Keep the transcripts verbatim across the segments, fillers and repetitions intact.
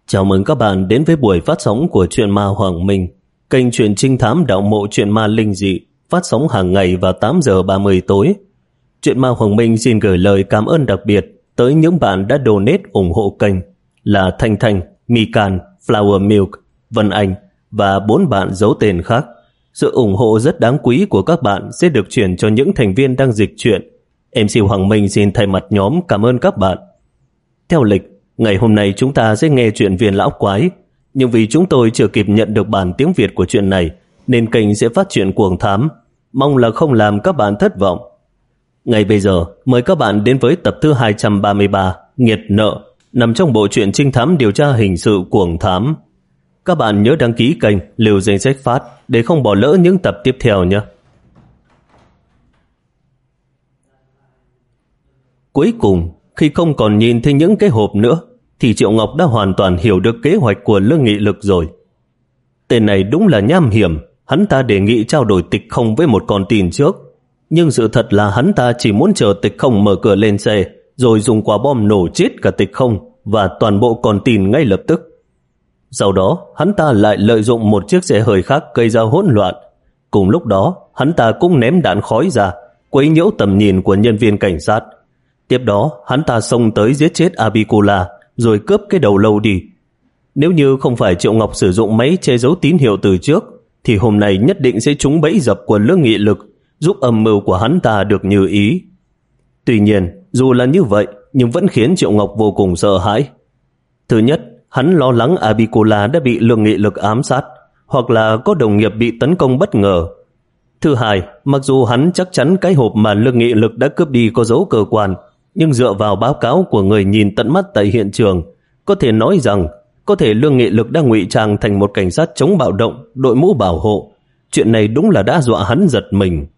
Chào mừng các bạn đến với buổi phát sóng của Truyện Ma Hoàng Minh, kênh truyện trinh thám đạo mộ truyện ma linh dị, phát sóng hàng ngày vào tám giờ ba mươi tối. Truyện Ma Hoàng Minh xin gửi lời cảm ơn đặc biệt tới những bạn đã donate ủng hộ kênh là Thanh Thanh, Mikan, Flower Milk, Vân Anh và bốn bạn giấu tên khác. Sự ủng hộ rất đáng quý của các bạn sẽ được chuyển cho những thành viên đang dịch truyện. em xê Hoàng Minh xin thay mặt nhóm cảm ơn các bạn. Theo lịch, ngày hôm nay chúng ta sẽ nghe chuyện Viên Lão Quái, nhưng vì chúng tôi chưa kịp nhận được bản tiếng Việt của chuyện này, nên kênh sẽ phát chuyện cuồng thám. Mong là không làm các bạn thất vọng. Ngay bây giờ, mời các bạn đến với tập thứ hai trăm ba mươi ba, Nghiệt Nợ, nằm trong bộ truyện trinh thám điều tra hình sự cuồng thám. Các bạn nhớ đăng ký kênh, lưu danh sách phát để không bỏ lỡ những tập tiếp theo nhé. Cuối cùng, khi không còn nhìn thấy những cái hộp nữa, thì Triệu Ngọc đã hoàn toàn hiểu được kế hoạch của Lương Nghị Lực rồi. Tên này đúng là nham hiểm, hắn ta đề nghị trao đổi Tịch Không với một con tin trước. Nhưng sự thật là hắn ta chỉ muốn chờ Tịch Không mở cửa lên xe, rồi dùng quả bom nổ chết cả Tịch Không và toàn bộ con tin ngay lập tức. Sau đó, hắn ta lại lợi dụng một chiếc xe hơi khác gây ra hỗn loạn. Cùng lúc đó, hắn ta cũng ném đạn khói ra, quấy nhiễu tầm nhìn của nhân viên cảnh sát. Tiếp đó, hắn ta xông tới giết chết Abicula, rồi cướp cái đầu lâu đi. Nếu như không phải Triệu Ngọc sử dụng máy che giấu tín hiệu từ trước, thì hôm nay nhất định sẽ trúng bẫy dập của Lương Nghị Lực, giúp âm mưu của hắn ta được như ý. Tuy nhiên, dù là như vậy, nhưng vẫn khiến Triệu Ngọc vô cùng sợ hãi. Thứ nhất, hắn lo lắng Abicula đã bị Lương Nghị Lực ám sát, hoặc là có đồng nghiệp bị tấn công bất ngờ. Thứ hai, mặc dù hắn chắc chắn cái hộp mà Lương Nghị Lực đã cướp đi có dấu cơ quan, nhưng dựa vào báo cáo của người nhìn tận mắt tại hiện trường, có thể nói rằng có thể Lương Nghị Lực đã ngụy trang thành một cảnh sát chống bạo động, đội mũ bảo hộ. Chuyện này đúng là đã dọa hắn giật mình.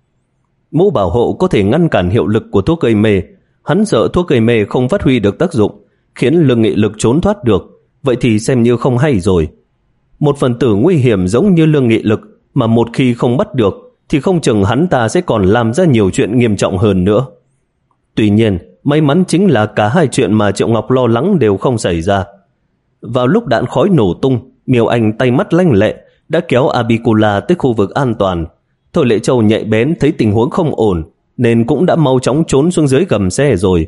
Mũ bảo hộ có thể ngăn cản hiệu lực của thuốc gây mê. Hắn sợ thuốc gây mê không phát huy được tác dụng, khiến Lương Nghị Lực trốn thoát được. Vậy thì xem như không hay rồi. Một phần tử nguy hiểm giống như Lương Nghị Lực mà một khi không bắt được, thì không chừng hắn ta sẽ còn làm ra nhiều chuyện nghiêm trọng hơn nữa. Tuy nhiên, may mắn chính là cả hai chuyện mà Triệu Ngọc lo lắng đều không xảy ra. Vào lúc đạn khói nổ tung, Miêu Anh tay mắt lanh lẹ đã kéo Abicula tới khu vực an toàn. Thôi Lệ Châu nhạy bén thấy tình huống không ổn, nên cũng đã mau chóng trốn xuống dưới gầm xe rồi.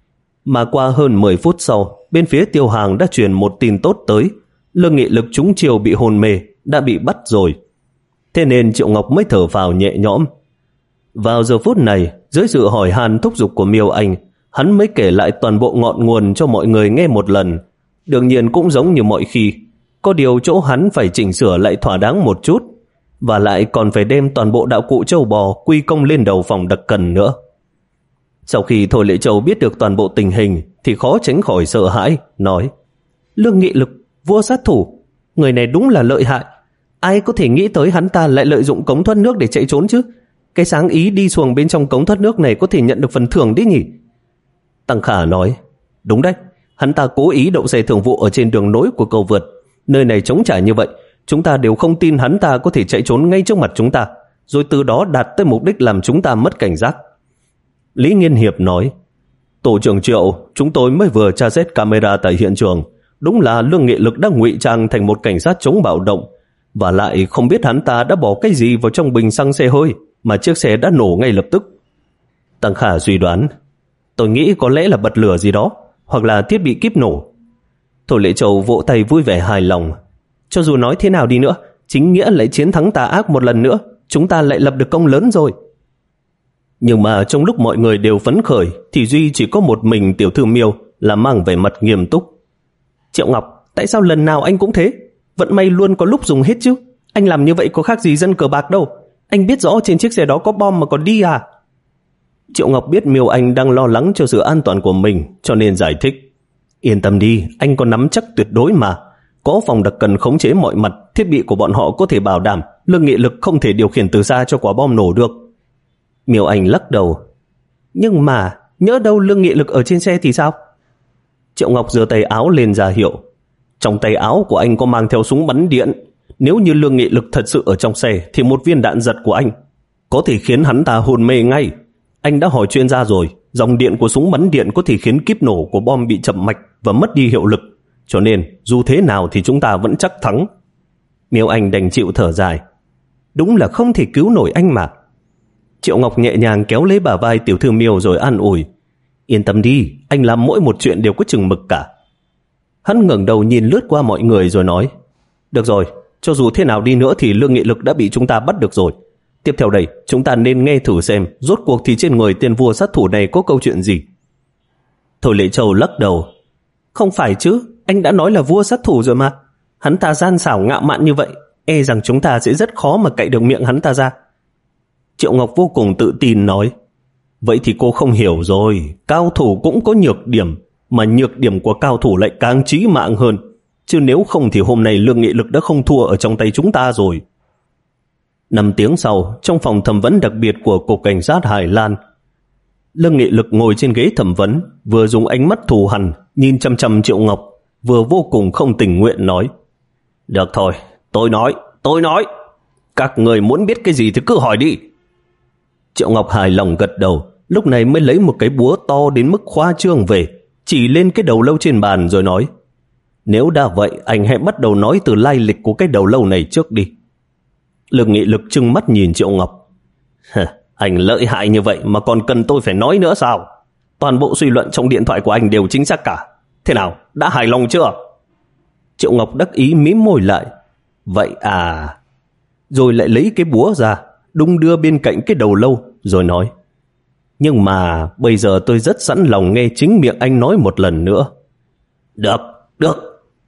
Mà qua hơn mười phút sau, bên phía Tiêu Hàng đã truyền một tin tốt tới. Lương Nghị Lực trúng chiêu bị hôn mê, đã bị bắt rồi. Thế nên Triệu Ngọc mới thở phào nhẹ nhõm. Vào giờ phút này, dưới sự hỏi han thúc giục của Miêu Anh, hắn mới kể lại toàn bộ ngọn nguồn cho mọi người nghe một lần. Đương nhiên cũng giống như mọi khi, có điều chỗ hắn phải chỉnh sửa lại thỏa đáng một chút, và lại còn phải đem toàn bộ đạo cụ châu bò quy công lên đầu phòng đặc cần nữa. Sau khi Thôi Lệ Châu biết được toàn bộ tình hình thì khó tránh khỏi sợ hãi, nói: Lương Nghị Lực, vua sát thủ, người này đúng là lợi hại. Ai có thể nghĩ tới hắn ta lại lợi dụng cống thoát nước để chạy trốn chứ? Cái sáng ý đi xuồng bên trong cống thoát nước này có thể nhận được phần thưởng đấy nhỉ? Tăng Khả nói: Đúng đấy, hắn ta cố ý đậu xe thường vụ ở trên đường nối của cầu vượt. Nơi này trống trải như vậy, chúng ta đều không tin hắn ta có thể chạy trốn ngay trước mặt chúng ta, rồi từ đó đạt tới mục đích làm chúng ta mất cảnh giác. Lý Nghiên Hiệp nói: Tổ trưởng Triệu, chúng tôi mới vừa tra xét camera tại hiện trường. Đúng là Lương Nghị Lực đã ngụy trang thành một cảnh sát chống bạo động, và lại không biết hắn ta đã bỏ cái gì vào trong bình xăng xe hơi mà chiếc xe đã nổ ngay lập tức. Tăng Khả suy đoán: Tôi nghĩ có lẽ là bật lửa gì đó, hoặc là thiết bị kíp nổ. Thôi Lệ Châu vỗ tay vui vẻ hài lòng: Cho dù nói thế nào đi nữa, chính nghĩa lại chiến thắng tà ác một lần nữa, chúng ta lại lập được công lớn rồi. Nhưng mà trong lúc mọi người đều phấn khởi, thì duy chỉ có một mình Tiểu Thư Miêu là mang vẻ mặt nghiêm túc. Triệu Ngọc, tại sao lần nào anh cũng thế? Vận may luôn có lúc dùng hết chứ. Anh làm như vậy có khác gì dân cờ bạc đâu. Anh biết rõ trên chiếc xe đó có bom mà còn đi à? Triệu Ngọc biết Miêu Anh đang lo lắng cho sự an toàn của mình, cho nên giải thích: Yên tâm đi, anh có nắm chắc tuyệt đối mà. Có phòng đặc cần khống chế mọi mặt, thiết bị của bọn họ có thể bảo đảm Lương Nghị Lực không thể điều khiển từ xa cho quả bom nổ được. Miêu Anh lắc đầu: Nhưng mà nhỡ đâu Lương Nghị Lực ở trên xe thì sao? Triệu Ngọc giơ tay áo lên ra hiệu: Trong tay áo của anh có mang theo súng bắn điện. Nếu như Lương Nghị Lực thật sự ở trong xe thì một viên đạn giật của anh có thể khiến hắn ta hôn mê ngay. Anh đã hỏi chuyên gia rồi, dòng điện của súng bắn điện có thể khiến kíp nổ của bom bị chậm mạch và mất đi hiệu lực. cho nên dù thế nào thì chúng ta vẫn chắc thắng. Miêu Anh đành chịu thở dài. Đúng là không thể cứu nổi anh mà. Triệu Ngọc nhẹ nhàng kéo lấy bả vai tiểu thư Miêu rồi an ủi. Yên tâm đi, anh làm mỗi một chuyện đều có chừng mực cả. Hắn ngẩng đầu nhìn lướt qua mọi người rồi nói, được rồi, cho dù thế nào đi nữa thì Lương Nghị Lực đã bị chúng ta bắt được rồi. Tiếp theo đây, chúng ta nên nghe thử xem rốt cuộc thì trên người tên vua sát thủ này có câu chuyện gì. Thôi Lệ Châu lắc đầu. Không phải chứ, anh đã nói là vua sát thủ rồi mà. Hắn ta gian xảo ngạo mạn như vậy, e rằng chúng ta sẽ rất khó mà cậy được miệng hắn ta ra. Triệu Ngọc vô cùng tự tin nói, vậy thì cô không hiểu rồi, cao thủ cũng có nhược điểm, mà nhược điểm của cao thủ lại càng chí mạng hơn. Chứ nếu không thì hôm nay Lương Nghị Lực đã không thua ở trong tay chúng ta rồi. Năm tiếng sau, trong phòng thẩm vấn đặc biệt của Cục Cảnh sát Hải Lan, Lương Nghị Lực ngồi trên ghế thẩm vấn, vừa dùng ánh mắt thù hằn nhìn chăm chăm Triệu Ngọc, vừa vô cùng không tình nguyện nói, được thôi, tôi nói, tôi nói, các người muốn biết cái gì thì cứ hỏi đi. Triệu Ngọc hài lòng gật đầu, lúc này mới lấy một cái búa to đến mức khoa trương về, chỉ lên cái đầu lâu trên bàn rồi nói, nếu đã vậy anh hãy bắt đầu nói từ lai lịch của cái đầu lâu này trước đi. Lương Nghị Lực trừng mắt nhìn Triệu Ngọc. Anh lợi hại như vậy mà còn cần tôi phải nói nữa sao? Toàn bộ suy luận trong điện thoại của anh đều chính xác cả. Thế nào, đã hài lòng chưa? Triệu Ngọc đắc ý mím môi lại. Vậy à? Rồi lại lấy cái búa ra, đung đưa bên cạnh cái đầu lâu, rồi nói, nhưng mà bây giờ tôi rất sẵn lòng nghe chính miệng anh nói một lần nữa. Được, được.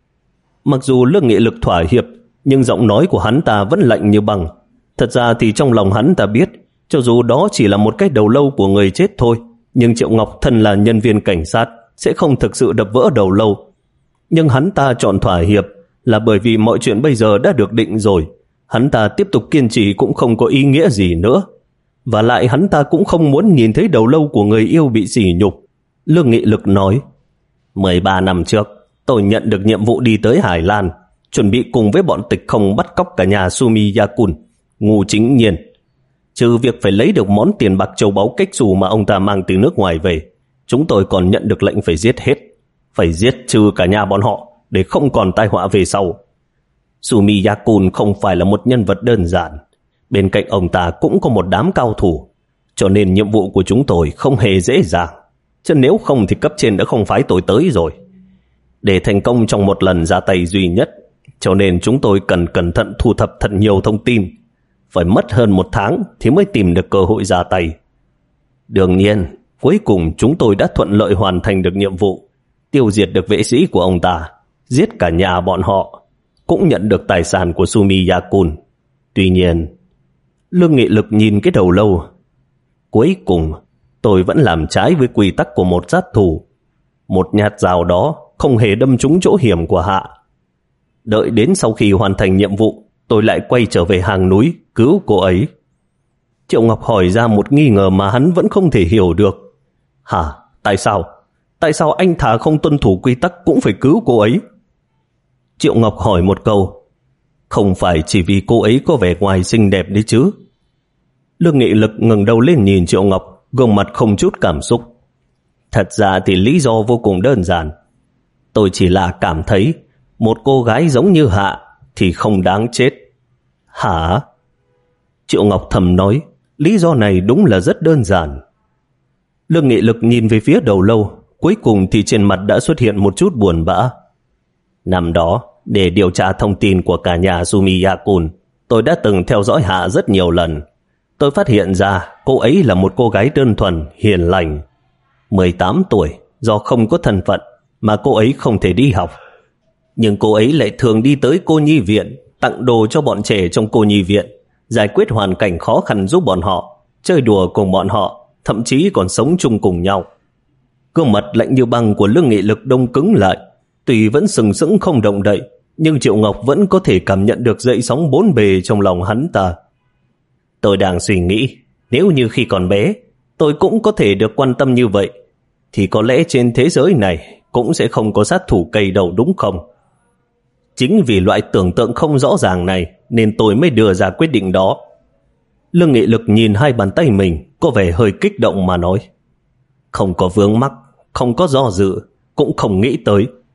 Mặc dù Lương Nghị Lực thỏa hiệp, nhưng giọng nói của hắn ta vẫn lạnh như băng. Thật ra thì trong lòng hắn ta biết, cho dù đó chỉ là một cái đầu lâu của người chết thôi, nhưng Triệu Ngọc thân là nhân viên cảnh sát, sẽ không thực sự đập vỡ đầu lâu. Nhưng hắn ta chọn thỏa hiệp là bởi vì mọi chuyện bây giờ đã được định rồi. Hắn ta tiếp tục kiên trì cũng không có ý nghĩa gì nữa. Và lại hắn ta cũng không muốn nhìn thấy đầu lâu của người yêu bị sỉ nhục. Lương Nghị Lực nói, mười ba năm trước, tôi nhận được nhiệm vụ đi tới Hải Lan, chuẩn bị cùng với bọn tịch không bắt cóc cả nhà Sumiyakun, ngu chính nhiên. Trừ việc phải lấy được món tiền bạc châu báu cách xù mà ông ta mang từ nước ngoài về, chúng tôi còn nhận được lệnh phải giết hết, phải giết trừ cả nhà bọn họ để không còn tai họa về sau. Sumiyakun không phải là một nhân vật đơn giản, bên cạnh ông ta cũng có một đám cao thủ, cho nên nhiệm vụ của chúng tôi không hề dễ dàng, chứ nếu không thì cấp trên đã không phái tôi tới rồi. Để thành công trong một lần ra tay duy nhất, cho nên chúng tôi cần cẩn thận thu thập thật nhiều thông tin, phải mất hơn một tháng thì mới tìm được cơ hội ra tay. Đương nhiên, cuối cùng chúng tôi đã thuận lợi hoàn thành được nhiệm vụ, tiêu diệt được vệ sĩ của ông ta, giết cả nhà bọn họ, cũng nhận được tài sản của Sumiyakun. Tuy nhiên, Lương Nghị Lực nhìn cái đầu lâu, cuối cùng tôi vẫn làm trái với quy tắc của một sát thủ. Một nhát dao đó không hề đâm trúng chỗ hiểm của Hạ. Đợi đến sau khi hoàn thành nhiệm vụ, tôi lại quay trở về hang núi cứu cô ấy. Triệu Ngọc hỏi ra một nghi ngờ mà hắn vẫn không thể hiểu được. Hả? Tại sao? Tại sao anh thà không tuân thủ quy tắc cũng phải cứu cô ấy? Triệu Ngọc hỏi một câu. Không phải chỉ vì cô ấy có vẻ ngoài xinh đẹp đấy chứ? Lương Nghị Lực ngẩng đầu lên nhìn Triệu Ngọc, gương mặt không chút cảm xúc. Thật ra thì lý do vô cùng đơn giản. Tôi chỉ là cảm thấy một cô gái giống như Hạ thì không đáng chết. Hả? Triệu Ngọc thầm nói, lý do này đúng là rất đơn giản. Lương Nghị Lực nhìn về phía đầu lâu, cuối cùng thì trên mặt đã xuất hiện một chút buồn bã. Năm đó, để điều tra thông tin của cả nhà Sumiyakun, tôi đã từng theo dõi Hạ rất nhiều lần. Tôi phát hiện ra cô ấy là một cô gái đơn thuần, hiền lành. mười tám tuổi, do không có thân phận mà cô ấy không thể đi học. Nhưng cô ấy lại thường đi tới cô nhi viện, tặng đồ cho bọn trẻ trong cô nhi viện, giải quyết hoàn cảnh khó khăn giúp bọn họ, chơi đùa cùng bọn họ, thậm chí còn sống chung cùng nhau. Gương mặt lạnh như băng của Lương Nghị Lực đông cứng lại, tuy vẫn sừng sững không động đậy, nhưng Triệu Ngọc vẫn có thể cảm nhận được dậy sóng bốn bề trong lòng hắn ta. Tôi đang suy nghĩ, nếu như khi còn bé, tôi cũng có thể được quan tâm như vậy, thì có lẽ trên thế giới này cũng sẽ không có sát thủ cây đầu đúng không? Chính vì loại tưởng tượng không rõ ràng này nên tôi mới đưa ra quyết định đó. Lương Nghị Lực nhìn hai bàn tay mình, có vẻ hơi kích động mà nói. Không có vướng mắc, không có do dự, cũng không nghĩ tới,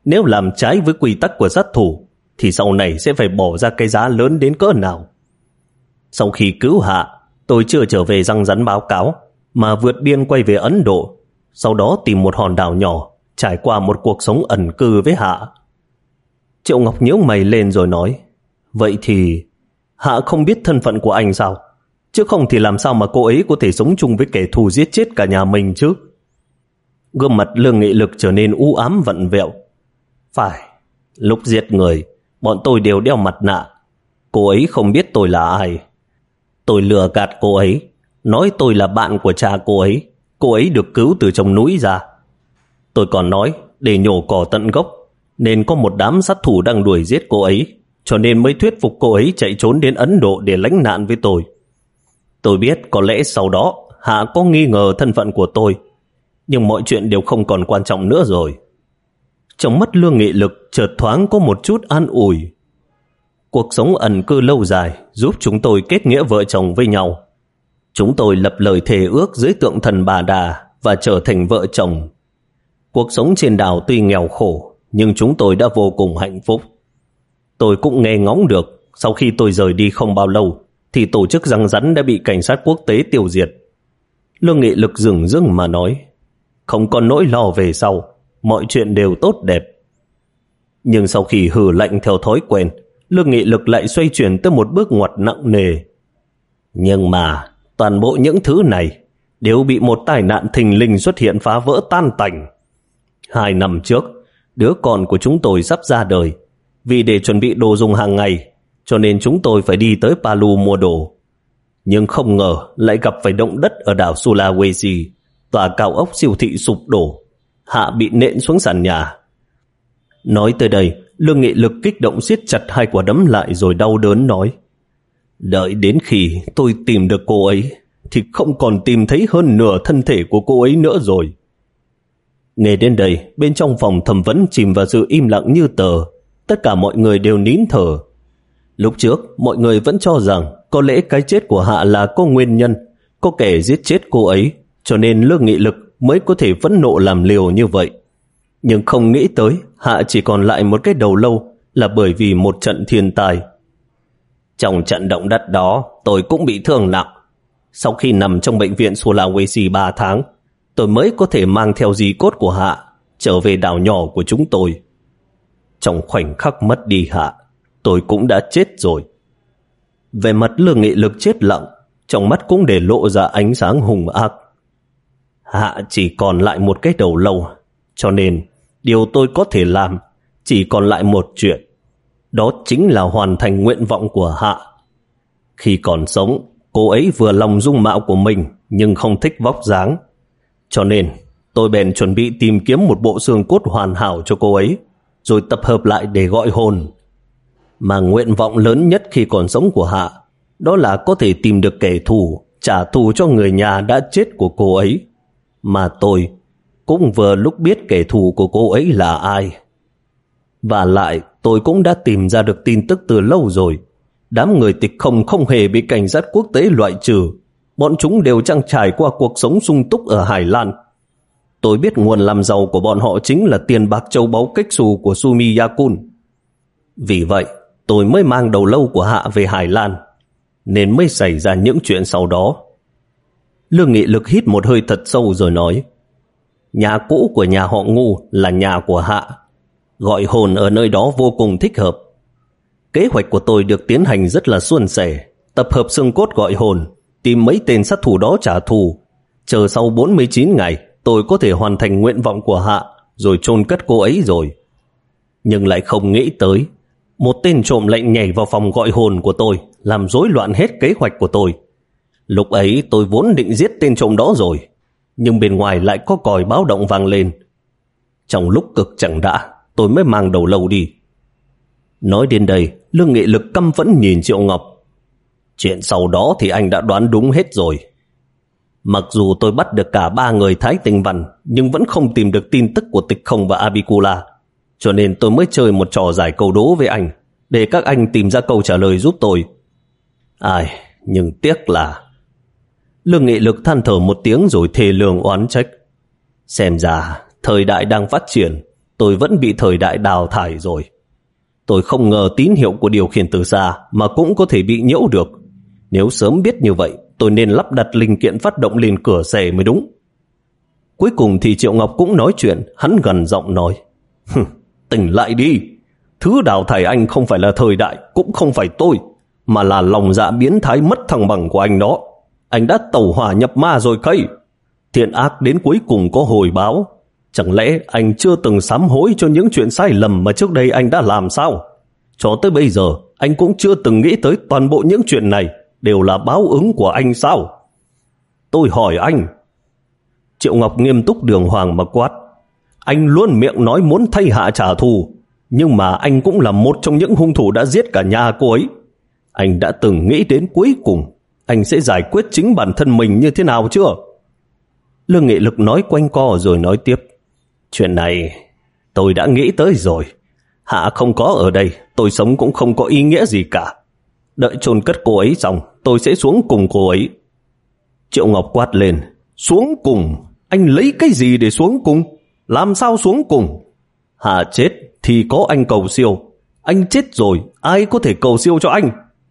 nếu làm trái với quy tắc của sát thủ thì sau này sẽ phải bỏ ra cái giá lớn đến cỡ nào. Sau khi cứu Hạ, tôi chưa trở về răng rắn báo cáo mà vượt biên quay về Ấn Độ, sau đó tìm một hòn đảo nhỏ, trải qua một cuộc sống ẩn cư với Hạ. Triệu Ngọc nhíu mày lên rồi nói, vậy thì Hạ không biết thân phận của anh sao? Chứ không thì làm sao mà cô ấy có thể sống chung với kẻ thù giết chết cả nhà mình chứ? Gương mặt Lương Nghị Lực trở nên u ám vặn vẹo. Phải, lúc giết người, bọn tôi đều đeo mặt nạ. Cô ấy không biết tôi là ai. Tôi lừa gạt cô ấy, nói tôi là bạn của cha cô ấy. Cô ấy được cứu từ trong núi ra. Tôi còn nói để nhổ cỏ tận gốc, nên có một đám sát thủ đang đuổi giết cô ấy, cho nên mới thuyết phục cô ấy chạy trốn đến Ấn Độ để lánh nạn với tôi. Tôi biết có lẽ sau đó Hạ có nghi ngờ thân phận của tôi, nhưng mọi chuyện đều không còn quan trọng nữa rồi. Trong mắt Lương Nghị Lực chợt thoáng có một chút an ủi. Cuộc sống ẩn cư lâu dài giúp chúng tôi kết nghĩa vợ chồng với nhau. Chúng tôi lập lời thề ước dưới tượng thần Bà Đà và trở thành vợ chồng. Cuộc sống trên đảo tuy nghèo khổ, nhưng chúng tôi đã vô cùng hạnh phúc. Tôi cũng nghe ngóng được, sau khi tôi rời đi không bao lâu, thì tổ chức răng rắn đã bị cảnh sát quốc tế tiêu diệt. Lương Nghị Lực dửng dưng mà nói, không còn nỗi lo về sau, mọi chuyện đều tốt đẹp. Nhưng sau khi hừ lạnh theo thói quen, Lương Nghị Lực lại xoay chuyển tới một bước ngoặt nặng nề. Nhưng mà toàn bộ những thứ này đều bị một tai nạn thình lình xuất hiện phá vỡ tan tành. Hai năm trước, đứa con của chúng tôi sắp ra đời. Vì để chuẩn bị đồ dùng hàng ngày, cho nên chúng tôi phải đi tới Palu mua đồ. Nhưng không ngờ lại gặp phải động đất ở đảo Sulawesi. Tòa cao ốc siêu thị sụp đổ, Hạ bị nện xuống sàn nhà. Nói tới đây, Lương Nghị Lực kích động siết chặt hai quả đấm lại rồi đau đớn nói, đợi đến khi tôi tìm được cô ấy thì không còn tìm thấy hơn nửa thân thể của cô ấy nữa rồi. Nghe đến đây, bên trong phòng thẩm vấn chìm vào sự im lặng như tờ. Tất cả mọi người đều nín thở. Lúc trước, mọi người vẫn cho rằng có lẽ cái chết của Hạ là có nguyên nhân, có kẻ giết chết cô ấy, cho nên Lương Nghị Lực mới có thể phẫn nộ làm liều như vậy. Nhưng không nghĩ tới Hạ chỉ còn lại một cái đầu lâu là bởi vì một trận thiên tai. Trong trận động đất đó, tôi cũng bị thương nặng. Sau khi nằm trong bệnh viện Sulawesi ba tháng, tôi mới có thể mang theo di cốt của Hạ trở về đảo nhỏ của chúng tôi. Trong khoảnh khắc mất đi Hạ, tôi cũng đã chết rồi. Về mặt Lương Nghị Lực chết lặng, trong mắt cũng để lộ ra ánh sáng hung ác. Hạ chỉ còn lại một cái đầu lâu, cho nên điều tôi có thể làm chỉ còn lại một chuyện, đó chính là hoàn thành nguyện vọng của Hạ. Khi còn sống, cô ấy vừa lòng dung mạo của mình nhưng không thích vóc dáng, cho nên tôi bèn chuẩn bị tìm kiếm một bộ xương cốt hoàn hảo cho cô ấy, rồi tập hợp lại để gọi hồn. Mà nguyện vọng lớn nhất khi còn sống của Hạ, đó là có thể tìm được kẻ thù, trả thù cho người nhà đã chết của cô ấy. Mà tôi cũng vừa lúc biết kẻ thù của cô ấy là ai. Và lại tôi cũng đã tìm ra được tin tức từ lâu rồi. Đám người tịch không không hề bị cảnh sát quốc tế loại trừ. Bọn chúng đều trang trải qua cuộc sống sung túc ở Hải Lan. Tôi biết nguồn làm giàu của bọn họ chính là tiền bạc châu báu kếch xù của Sumiyakun. Vì vậy tôi mới mang đầu lâu của Hạ về Hải Lan, nên mới xảy ra những chuyện sau đó. Lương Nghị Lực hít một hơi thật sâu rồi nói, nhà cũ của nhà họ Ngu là nhà của Hạ. Gọi hồn ở nơi đó vô cùng thích hợp. Kế hoạch của tôi được tiến hành rất là suôn sẻ. Tập hợp xương cốt gọi hồn, tìm mấy tên sát thủ đó trả thù. Chờ sau bốn mươi chín ngày, tôi có thể hoàn thành nguyện vọng của Hạ, rồi chôn cất cô ấy rồi. Nhưng lại không nghĩ tới, một tên trộm lại nhảy vào phòng gọi hồn của tôi, làm rối loạn hết kế hoạch của tôi. Lúc ấy tôi vốn định giết tên trộm đó rồi, nhưng bên ngoài lại có còi báo động vang lên. Trong lúc cực chẳng đã, tôi mới mang đầu lâu đi. Nói đến đây, Lương Nghị Lực căm phẫn nhìn Triệu Ngọc. Chuyện sau đó thì anh đã đoán đúng hết rồi. Mặc dù tôi bắt được cả ba người Thái Tinh Văn, nhưng vẫn không tìm được tin tức của Tịch Không và Abikula, cho nên tôi mới chơi một trò giải câu đố với anh, để các anh tìm ra câu trả lời giúp tôi. Ai, nhưng tiếc là... Lương Nghị Lực than thở một tiếng rồi thề lường oán trách. Xem ra, thời đại đang phát triển, tôi vẫn bị thời đại đào thải rồi. Tôi không ngờ tín hiệu của điều khiển từ xa mà cũng có thể bị nhiễu được. Nếu sớm biết như vậy, tôi nên lắp đặt linh kiện phát động lên cửa xe mới đúng. Cuối cùng thì Triệu Ngọc cũng nói chuyện, hắn gần giọng nói. Tỉnh lại đi, thứ đào thải anh không phải là thời đại, cũng không phải tôi, mà là lòng dạ biến thái mất thăng bằng của anh đó. Anh đã tẩu hỏa nhập ma rồi cây. Thiện ác đến cuối cùng có hồi báo. Chẳng lẽ anh chưa từng sám hối cho những chuyện sai lầm mà trước đây anh đã làm sao? Cho tới bây giờ, anh cũng chưa từng nghĩ tới toàn bộ những chuyện này đều là báo ứng của anh sao? Tôi hỏi anh. Triệu Ngọc nghiêm túc đường hoàng mà quát. Anh luôn miệng nói muốn thay Hạ trả thù, nhưng mà anh cũng là một trong những hung thủ đã giết cả nhà cô ấy. Anh đã từng nghĩ đến cuối cùng anh sẽ giải quyết chính bản thân mình như thế nào chưa? Lương Nghị Lực nói quanh co rồi nói tiếp. Chuyện này tôi đã nghĩ tới rồi. Hạ không có ở đây, tôi sống cũng không có ý nghĩa gì cả. Đợi chôn cất cô ấy xong, tôi sẽ xuống cùng cô ấy. Triệu Ngọc quát lên. Xuống cùng? Anh lấy cái gì để xuống cùng? Làm sao xuống cùng? Hạ chết thì có anh cầu siêu. Anh chết rồi, ai có thể cầu siêu cho anh?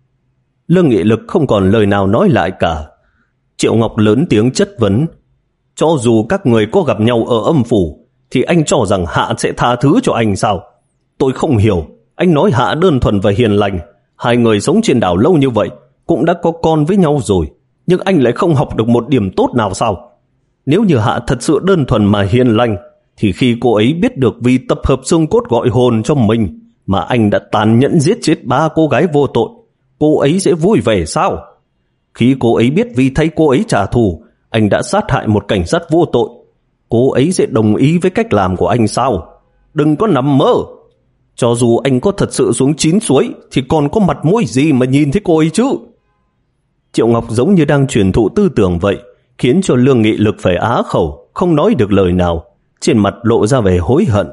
Lương Nghị Lực không còn lời nào nói lại cả. Triệu Ngọc lớn tiếng chất vấn. Cho dù các người có gặp nhau ở âm phủ, thì anh cho rằng Hạ sẽ tha thứ cho anh sao? Tôi không hiểu. Anh nói Hạ đơn thuần và hiền lành. Hai người sống trên đảo lâu như vậy, cũng đã có con với nhau rồi, nhưng anh lại không học được một điểm tốt nào sao? Nếu như Hạ thật sự đơn thuần mà hiền lành, thì khi cô ấy biết được vì tập hợp xương cốt gọi hồn cho mình mà anh đã tàn nhẫn giết chết ba cô gái vô tội, cô ấy sẽ vui vẻ sao? Khi cô ấy biết vì thay cô ấy trả thù, anh đã sát hại một cảnh sát vô tội, cô ấy sẽ đồng ý với cách làm của anh sao? Đừng có nằm mơ. Cho dù anh có thật sự xuống chín suối, thì còn có mặt mũi gì mà nhìn thấy cô ấy chứ? Triệu Ngọc giống như đang truyền thụ tư tưởng vậy, khiến cho Lương Nghị Lực phải á khẩu, không nói được lời nào, trên mặt lộ ra vẻ hối hận.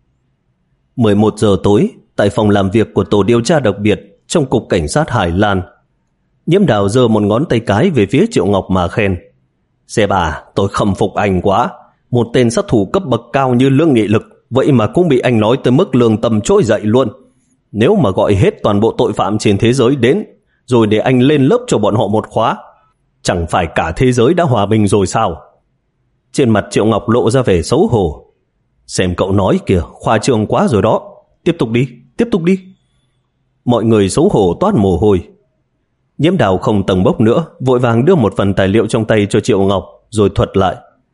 mười một giờ tối, tại phòng làm việc của tổ điều tra đặc biệt trong cục cảnh sát Hải Lan, Nhiễm Đào giơ một ngón tay cái về phía Triệu Ngọc mà khen. Xe bà, tôi khâm phục anh quá. Một tên sát thủ cấp bậc cao như Lương Nghị Lực, vậy mà cũng bị anh nói tới mức lương tâm trỗi dậy luôn. Nếu mà gọi hết toàn bộ tội phạm trên thế giới đến, rồi để anh lên lớp cho bọn họ một khóa, chẳng phải cả thế giới đã hòa bình rồi sao? Trên mặt Triệu Ngọc lộ ra vẻ xấu hổ. Xem cậu nói kìa, khoa trương quá rồi đó. Tiếp tục đi, tiếp tục đi. Mọi người xấu hổ toát mồ hôi. Nhiễm Đào không tầng bốc nữa, vội vàng đưa một phần tài liệu trong tay cho Triệu Ngọc, rồi thuật lại.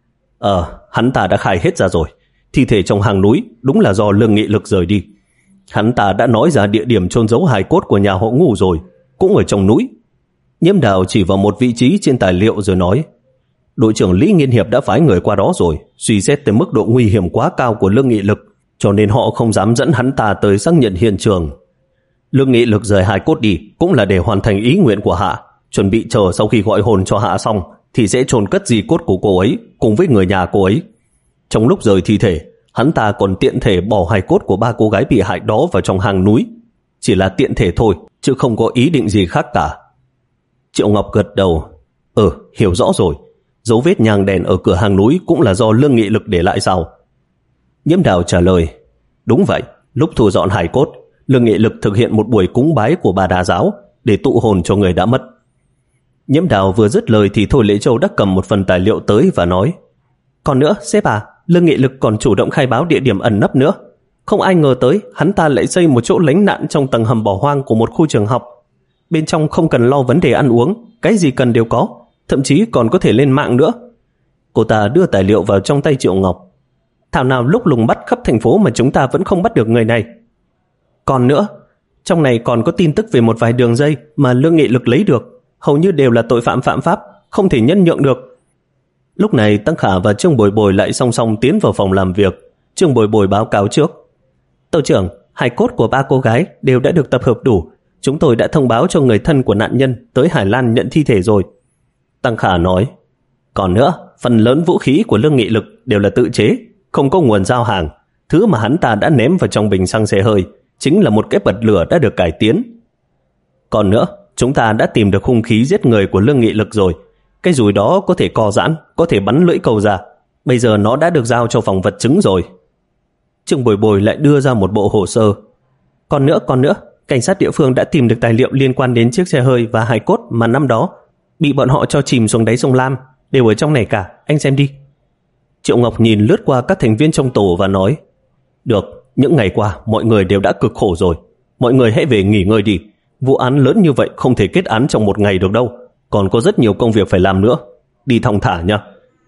Ờ, hắn ta đã khai hết ra rồi. Thi thể trong hang núi đúng là do Lương Nghị Lực rời đi. Hắn ta đã nói ra địa điểm chôn giấu hài cốt của nhà họ Ngũ rồi, cũng ở trong núi. Nhiễm Đào chỉ vào một vị trí trên tài liệu rồi nói. Đội trưởng Lý Nghiên Hiệp đã phái người qua đó rồi, suy xét tới mức độ nguy hiểm quá cao của Lương Nghị Lực, cho nên họ không dám dẫn hắn ta tới xác nhận hiện trường. Lương Nghị Lực rời hài cốt đi cũng là để hoàn thành ý nguyện của Hạ, chuẩn bị chờ sau khi gọi hồn cho Hạ xong thì sẽ chôn cất di cốt của cô ấy cùng với người nhà cô ấy. Trong lúc rời thi thể, hắn ta còn tiện thể bỏ hài cốt của ba cô gái bị hại đó vào trong hang núi. Chỉ là tiện thể thôi, chứ không có ý định gì khác cả. Triệu Ngọc gật đầu. Ừ, hiểu rõ rồi. Dấu vết nhang đèn ở cửa hang núi cũng là do Lương Nghị Lực để lại sao? Nhiễm Đào trả lời. Đúng vậy, lúc thu dọn hài cốt, Lương Nghị Lực thực hiện một buổi cúng bái của Bà Đà giáo để tụ hồn cho người đã mất. Nhiễm Đào vừa dứt lời thì Thôi Lễ Châu đã cầm một phần tài liệu tới và nói. Còn nữa, sếp à, Lương Nghị Lực còn chủ động khai báo địa điểm ẩn nấp nữa. Không ai ngờ tới hắn ta lại xây một chỗ lánh nạn trong tầng hầm bỏ hoang của một khu trường học. Bên trong không cần lo vấn đề ăn uống, cái gì cần đều có, thậm chí còn có thể lên mạng nữa. Cô ta đưa tài liệu vào trong tay Triệu Ngọc. Thảo nào lúc lùng bắt khắp thành phố mà chúng ta vẫn không bắt được người này. Còn nữa, trong này còn có tin tức về một vài đường dây mà Lương Nghị Lực lấy được, hầu như đều là tội phạm phạm pháp, không thể nhân nhượng được. Lúc này Tăng Khả và Trương Bồi Bồi lại song song tiến vào phòng làm việc. Trương Bồi Bồi báo cáo trước. Tổ trưởng, hài cốt của ba cô gái đều đã được tập hợp đủ. Chúng tôi đã thông báo cho người thân của nạn nhân tới Hải Lan nhận thi thể rồi. Tăng Khả nói. Còn nữa, phần lớn vũ khí của Lương Nghị Lực đều là tự chế, không có nguồn giao hàng. Thứ mà hắn ta đã ném vào trong bình xăng xe hơi chính là một cái bật lửa đã được cải tiến. Còn nữa, chúng ta đã tìm được hung khí giết người của Lương Nghị Lực rồi. Cái dùi đó có thể co giãn, có thể bắn lưỡi câu ra. Bây giờ nó đã được giao cho phòng vật chứng rồi. Trương Bồi Bồi lại đưa ra một bộ hồ sơ. Còn nữa, còn nữa, cảnh sát địa phương đã tìm được tài liệu liên quan đến chiếc xe hơi và hài cốt mà năm đó bị bọn họ cho chìm xuống đáy sông Lam, đều ở trong này cả, anh xem đi. Triệu Ngọc nhìn lướt qua các thành viên trong tổ và nói, được, những ngày qua mọi người đều đã cực khổ rồi, mọi người hãy về nghỉ ngơi đi. Vụ án lớn như vậy không thể kết án trong một ngày được đâu, còn có rất nhiều công việc phải làm nữa. Đi thong thả nha.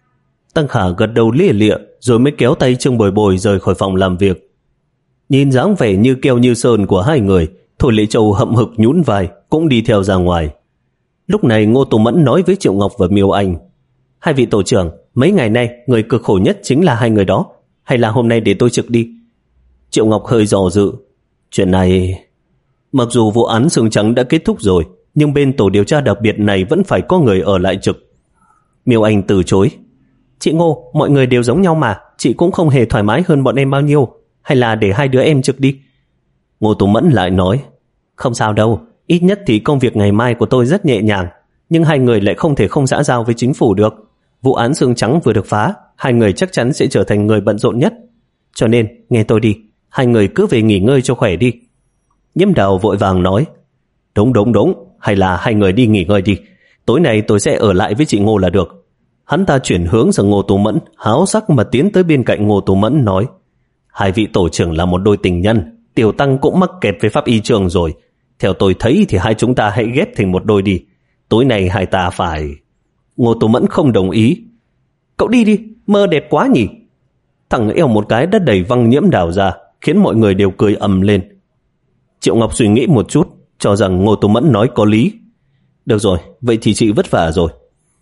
Tăng Khả gật đầu lia lịa rồi mới kéo tay Trương Bồi Bồi rời khỏi phòng làm việc. Nhìn dáng vẻ như keo như sơn của hai người, Thôi Lệ Châu hậm hực nhún vai cũng đi theo ra ngoài. Lúc này Ngô Tùng Mẫn nói với Triệu Ngọc và Miêu Anh, hai vị tổ trưởng, mấy ngày nay người cực khổ nhất chính là hai người đó, hay là hôm nay để tôi trực đi? Triệu Ngọc hơi dò dự. Chuyện này, mặc dù vụ án xương trắng đã kết thúc rồi, nhưng bên tổ điều tra đặc biệt này vẫn phải có người ở lại trực. Miêu Anh từ chối. Chị Ngô, mọi người đều giống nhau mà, chị cũng không hề thoải mái hơn bọn em bao nhiêu, hay là để hai đứa em trực đi? Ngô Tùng Mẫn lại nói, không sao đâu, ít nhất thì công việc ngày mai của tôi rất nhẹ nhàng, nhưng hai người lại không thể không xã giao với chính phủ được. Vụ án xương trắng vừa được phá, hai người chắc chắn sẽ trở thành người bận rộn nhất. Cho nên, nghe tôi đi, hai người cứ về nghỉ ngơi cho khỏe đi. Nhiễm Đào vội vàng nói, đúng đúng đúng, hay là hai người đi nghỉ ngơi đi, tối nay tôi sẽ ở lại với chị Ngô là được. Hắn ta chuyển hướng sang Ngô Tú Mẫn, háo sắc mà tiến tới bên cạnh Ngô Tú Mẫn nói, hai vị tổ trưởng là một đôi tình nhân, Tiểu Tăng cũng mắc kẹt với pháp y trường rồi. Theo tôi thấy thì hai chúng ta hãy ghép thành một đôi đi. Tối nay hai ta phải... Ngô Tú Mẫn không đồng ý. Cậu đi đi, mơ đẹp quá nhỉ. Thằng eo một cái đã đẩy văng Nhiễm Đào ra, khiến mọi người đều cười ầm lên. Triệu Ngọc suy nghĩ một chút, cho rằng Ngô Tú Mẫn nói có lý. Được rồi, vậy thì chị vất vả rồi.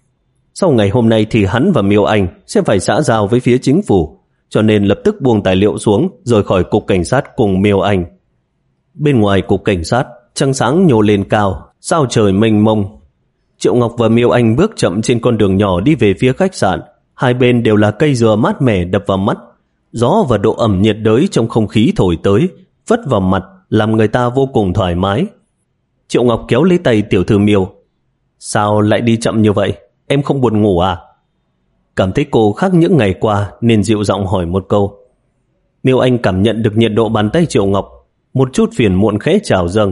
Sau ngày hôm nay thì hắn và Miêu Anh sẽ phải xã giao với phía chính phủ, cho nên lập tức buông tài liệu xuống, rời khỏi cục cảnh sát cùng Miêu Anh. Bên ngoài cục cảnh sát, trăng sáng nhô lên cao, sao trời mênh mông. Triệu Ngọc và Miêu Anh bước chậm trên con đường nhỏ đi về phía khách sạn. Hai bên đều là cây dừa mát mẻ đập vào mắt. Gió và độ ẩm nhiệt đới trong không khí thổi tới, vất vào mặt, làm người ta vô cùng thoải mái. Triệu Ngọc kéo lấy tay tiểu thư Miêu. Sao lại đi chậm như vậy? Em không buồn ngủ à? Cảm thấy cô khác những ngày qua nên dịu giọng hỏi một câu. Miêu Anh cảm nhận được nhiệt độ bàn tay Triệu Ngọc, một chút phiền muộn khẽ trào dâng.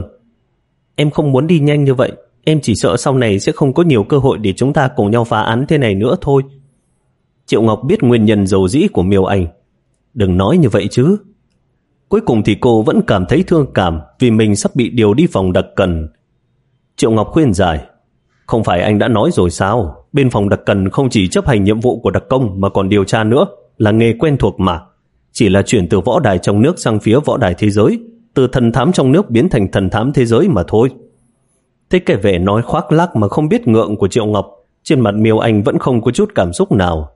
Em không muốn đi nhanh như vậy, em chỉ sợ sau này sẽ không có nhiều cơ hội để chúng ta cùng nhau phá án thế này nữa thôi. Triệu Ngọc biết nguyên nhân dầu dĩ của Miêu Anh. Đừng nói như vậy chứ. Cuối cùng thì cô vẫn cảm thấy thương cảm vì mình sắp bị điều đi phòng đặc cần. Triệu Ngọc khuyên giải. Không phải anh đã nói rồi sao? Bên phòng đặc cần không chỉ chấp hành nhiệm vụ của đặc công mà còn điều tra nữa, là nghề quen thuộc mà. Chỉ là chuyển từ võ đài trong nước sang phía võ đài thế giới, từ thần thám trong nước biến thành thần thám thế giới mà thôi. Thế cái vẻ nói khoác lác mà không biết ngượng của Triệu Ngọc, trên mặt Miêu Anh vẫn không có chút cảm xúc nào.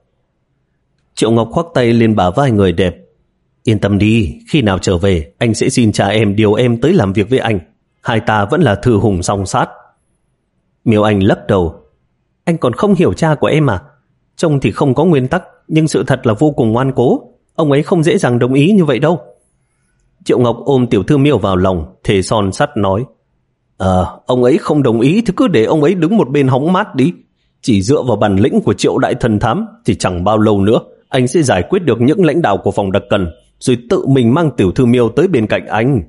Triệu Ngọc khoác tay lên bả vai người đẹp. Yên tâm đi, khi nào trở về, anh sẽ xin cha em điều em tới làm việc với anh. Hai ta vẫn là thư hùng song sát. Miêu Anh lắc đầu. Anh còn không hiểu cha của em à? Trông thì không có nguyên tắc, nhưng sự thật là vô cùng ngoan cố. Ông ấy không dễ dàng đồng ý như vậy đâu. Triệu Ngọc ôm tiểu thư Miêu vào lòng, thề son sắt nói. Ờ, à, ông ấy không đồng ý thì cứ để ông ấy đứng một bên hóng mát đi. Chỉ dựa vào bản lĩnh của Triệu đại thần thám thì chẳng bao lâu nữa anh sẽ giải quyết được những lãnh đạo của phòng đặc cần, rồi tự mình mang tiểu thư Miêu tới bên cạnh anh.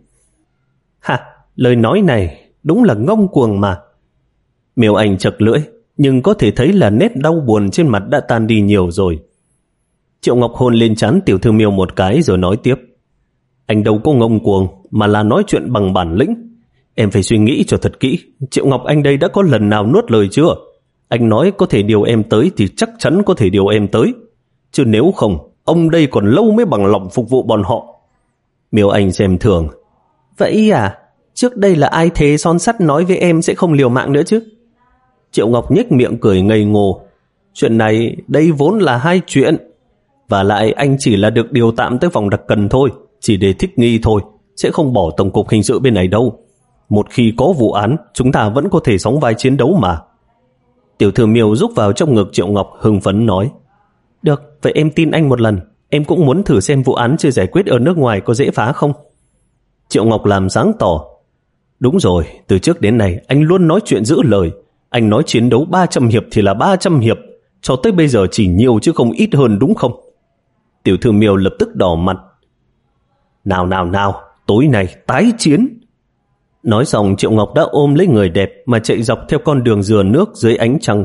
Hả, lời nói này đúng là ngông cuồng mà. Miêu Anh chật lưỡi, nhưng có thể thấy là nét đau buồn trên mặt đã tan đi nhiều rồi. Triệu Ngọc hôn lên trán tiểu thư Miêu một cái rồi nói tiếp. Anh đâu có ngông cuồng, mà là nói chuyện bằng bản lĩnh. Em phải suy nghĩ cho thật kỹ. Triệu Ngọc anh đây đã có lần nào nuốt lời chưa? Anh nói có thể điều em tới thì chắc chắn có thể điều em tới. Chứ nếu không, ông đây còn lâu mới bằng lòng phục vụ bọn họ. Miêu Anh xem thường. Vậy à? Trước đây là ai thế son sắt nói với em sẽ không liều mạng nữa chứ? Triệu Ngọc nhếch miệng cười ngây ngô. Chuyện này, đây vốn là hai chuyện. Và lại anh chỉ là được điều tạm tới phòng đặc cần thôi, chỉ để thích nghi thôi, sẽ không bỏ tổng cục hình sự bên này đâu. Một khi có vụ án, chúng ta vẫn có thể sóng vai chiến đấu mà. Tiểu thư Miêu rúc vào trong ngực Triệu Ngọc hưng phấn nói. Được, vậy em tin anh một lần. Em cũng muốn thử xem vụ án chưa giải quyết ở nước ngoài có dễ phá không. Triệu Ngọc làm sáng tỏ. Đúng rồi, từ trước đến nay anh luôn nói chuyện giữ lời. Anh nói chiến đấu ba trăm hiệp thì là ba trăm hiệp, cho tới bây giờ chỉ nhiều chứ không ít hơn đúng không? Tiểu thư Miêu lập tức đỏ mặt. Nào nào nào, tối nay tái chiến. Nói xong Triệu Ngọc đã ôm lấy người đẹp mà chạy dọc theo con đường dừa nước dưới ánh trăng.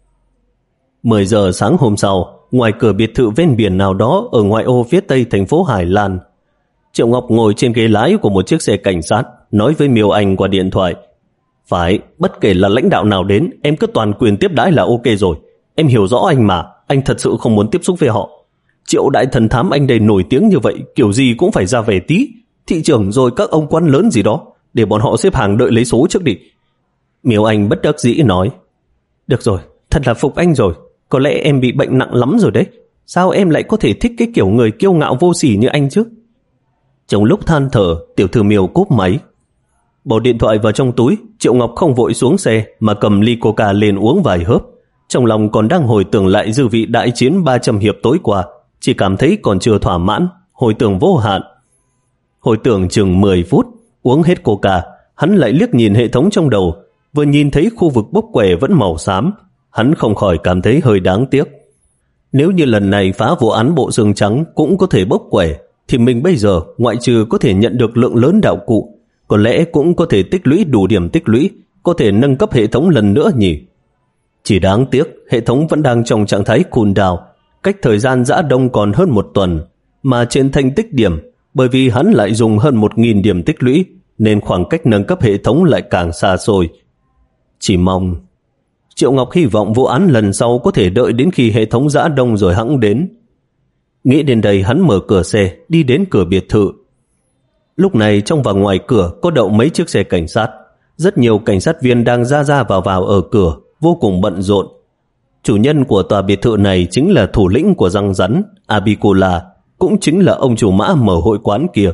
mười giờ sáng hôm sau, ngoài cửa biệt thự ven biển nào đó ở ngoại ô phía tây thành phố Hải Lan, Triệu Ngọc ngồi trên ghế lái của một chiếc xe cảnh sát, nói với Miêu Anh qua điện thoại. Phải, bất kể là lãnh đạo nào đến, em cứ toàn quyền tiếp đãi là ok rồi. Em hiểu rõ anh mà, anh thật sự không muốn tiếp xúc với họ. Triệu đại thần thám anh đây nổi tiếng như vậy, kiểu gì cũng phải ra vẻ tí. Thị trưởng rồi các ông quan lớn gì đó, để bọn họ xếp hàng đợi lấy số trước đi. Miêu Anh bất đắc dĩ nói. Được rồi, thật là phục anh rồi. Có lẽ em bị bệnh nặng lắm rồi đấy. Sao em lại có thể thích cái kiểu người kiêu ngạo vô sỉ như anh chứ? Trong lúc than thở, tiểu thư Miêu cúp máy. Bỏ điện thoại vào trong túi, Triệu Ngọc không vội xuống xe mà cầm ly coca lên uống vài hớp. Trong lòng còn đang hồi tưởng lại dư vị đại chiến ba trăm hiệp tối qua, chỉ cảm thấy còn chưa thỏa mãn, hồi tưởng vô hạn. Hồi tưởng chừng mười phút, uống hết coca, hắn lại liếc nhìn hệ thống trong đầu, vừa nhìn thấy khu vực bốc quẻ vẫn màu xám, hắn không khỏi cảm thấy hơi đáng tiếc. Nếu như lần này phá vụ án bộ xương trắng cũng có thể bốc quẻ, thì mình bây giờ ngoại trừ có thể nhận được lượng lớn đạo cụ, có lẽ cũng có thể tích lũy đủ điểm tích lũy, có thể nâng cấp hệ thống lần nữa nhỉ. Chỉ đáng tiếc, hệ thống vẫn đang trong trạng thái cool down, cách thời gian giã đông còn hơn một tuần, mà trên thành tích điểm, bởi vì hắn lại dùng hơn một nghìn điểm tích lũy, nên khoảng cách nâng cấp hệ thống lại càng xa xôi. Chỉ mong... Triệu Ngọc hy vọng vụ án lần sau có thể đợi đến khi hệ thống giã đông rồi hẵng đến. Nghĩ đến đây hắn mở cửa xe, đi đến cửa biệt thự. Lúc này trong và ngoài cửa có đậu mấy chiếc xe cảnh sát. Rất nhiều cảnh sát viên đang ra ra vào vào ở cửa, vô cùng bận rộn. Chủ nhân của tòa biệt thự này chính là thủ lĩnh của răng rắn, Abicola, cũng chính là ông chủ mã mở hội quán kia.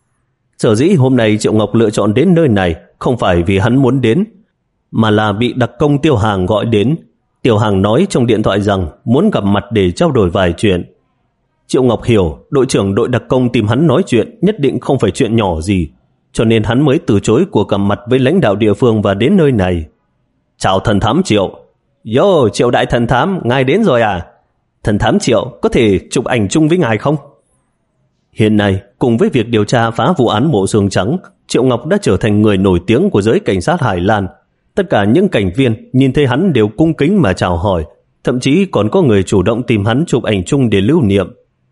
Sở dĩ hôm nay Triệu Ngọc lựa chọn đến nơi này không phải vì hắn muốn đến, mà là bị đặc công Tiêu Hàng gọi đến. Tiêu Hàng nói trong điện thoại rằng muốn gặp mặt để trao đổi vài chuyện. Triệu Ngọc hiểu đội trưởng đội đặc công tìm hắn nói chuyện nhất định không phải chuyện nhỏ gì, cho nên hắn mới từ chối cuộc gặp mặt với lãnh đạo địa phương và đến nơi này. Chào thần thám Triệu. Yo, Triệu đại thần thám, ngài đến rồi à? Thần thám Triệu, có thể chụp ảnh chung với ngài không? Hiện nay, cùng với việc điều tra phá vụ án bộ xương trắng, Triệu Ngọc đã trở thành người nổi tiếng của giới cảnh sát Hải Lan. Tất cả những cảnh viên nhìn thấy hắn đều cung kính mà chào hỏi, thậm chí còn có người chủ động tìm hắn chụp ảnh chung để lưu niệm.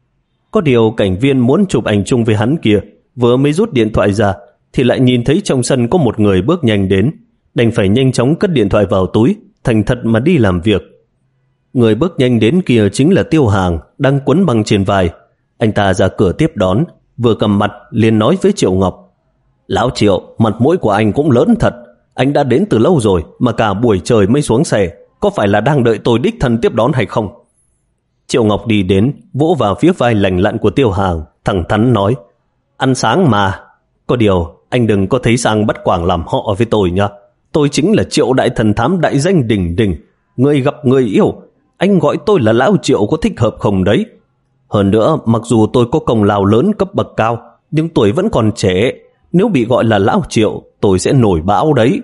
Có điều cảnh viên muốn chụp ảnh chung với hắn kia, vừa mới rút điện thoại ra, thì lại nhìn thấy trong sân có một người bước nhanh đến, đành phải nhanh chóng cất điện thoại vào túi, thành thật mà đi làm việc. Người bước nhanh đến kia chính là Tiêu Hàng, đang quấn băng trên vai. Anh ta ra cửa tiếp đón, vừa cầm mặt liền nói với Triệu Ngọc. Lão Triệu, mặt mũi của anh cũng lớn thật. Anh đã đến từ lâu rồi mà cả buổi trời mới xuống xe, có phải là đang đợi tôi đích thân tiếp đón hay không? Triệu Ngọc đi đến, vỗ vào phía vai lành lặn của Tiêu Hàng, thẳng thắn nói. Ăn sáng mà. Có điều, anh đừng có thấy sang bắt quàng làm họ với tôi nha. Tôi chính là Triệu đại thần thám đại danh đỉnh đỉnh, người gặp người yêu. Anh gọi tôi là Lão Triệu có thích hợp không đấy? Hơn nữa, mặc dù tôi có công lao lớn cấp bậc cao, nhưng tuổi vẫn còn trẻ. Nếu bị gọi là Lão Triệu, tôi sẽ nổi bão đấy.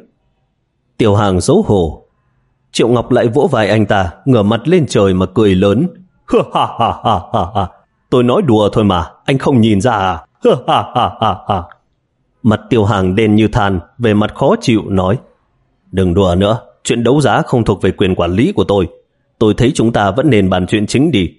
Tiêu Hàng xấu hổ. Triệu Ngọc lại vỗ vai anh ta, ngửa mặt lên trời mà cười lớn. Ha ha ha ha ha. Tôi nói đùa thôi mà, anh không nhìn ra à? Ha ha ha ha ha. Mặt Tiêu Hàng đen như than, về mặt khó chịu nói. Đừng đùa nữa, chuyện đấu giá không thuộc về quyền quản lý của tôi. Tôi thấy chúng ta vẫn nên bàn chuyện chính đi.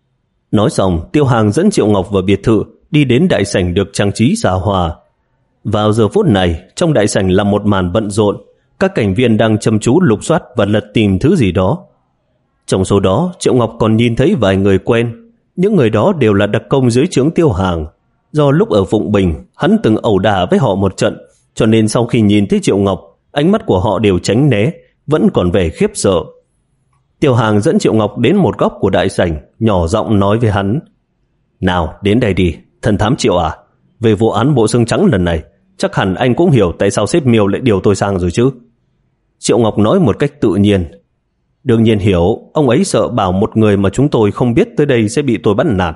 Nói xong, Tiêu Hàng dẫn Triệu Ngọc vào biệt thự, đi đến đại sảnh được trang trí xa hoa. Vào giờ phút này, trong đại sảnh là một màn bận rộn, các cảnh viên đang chăm chú lục soát và lật tìm thứ gì đó. Trong số đó, Triệu Ngọc còn nhìn thấy vài người quen. Những người đó đều là đặc công dưới trướng Tiêu Hàng. Do lúc ở Phụng Bình, hắn từng ẩu đả với họ một trận, cho nên sau khi nhìn thấy Triệu Ngọc, ánh mắt của họ đều tránh né, vẫn còn vẻ khiếp sợ. Tiêu Hàng dẫn Triệu Ngọc đến một góc của đại sảnh, nhỏ giọng nói với hắn. Nào, đến đây đi, thần thám Triệu à? Về vụ án bộ xương trắng lần này, chắc hẳn anh cũng hiểu tại sao sếp Miêu lại điều tôi sang rồi chứ? Triệu Ngọc nói một cách tự nhiên. Đương nhiên hiểu, ông ấy sợ bảo một người mà chúng tôi không biết tới đây sẽ bị tôi bắt nạt.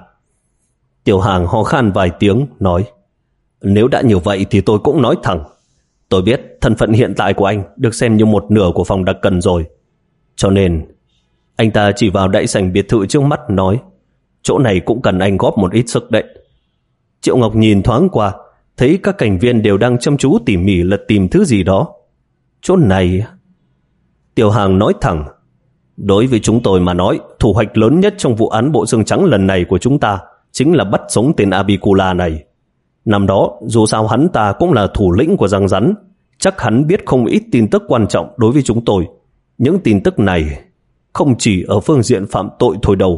Tiêu Hàng ho khan vài tiếng, nói. Nếu đã như vậy thì tôi cũng nói thẳng. Tôi biết thân phận hiện tại của anh được xem như một nửa của phòng đặc cần rồi. Cho nên, anh ta chỉ vào đại sảnh biệt thự trước mắt nói. Chỗ này cũng cần anh góp một ít sức đấy. Triệu Ngọc nhìn thoáng qua, thấy các cảnh viên đều đang chăm chú tỉ mỉ lật tìm thứ gì đó. Chỗ này... Tiểu Hàng nói thẳng, đối với chúng tôi mà nói, thủ hoạch lớn nhất trong vụ án bộ xương trắng lần này của chúng ta chính là bắt sống tên Abicula này. Năm đó, dù sao hắn ta cũng là thủ lĩnh của răng rắn, chắc hắn biết không ít tin tức quan trọng đối với chúng tôi. Những tin tức này không chỉ ở phương diện phạm tội thôi đâu.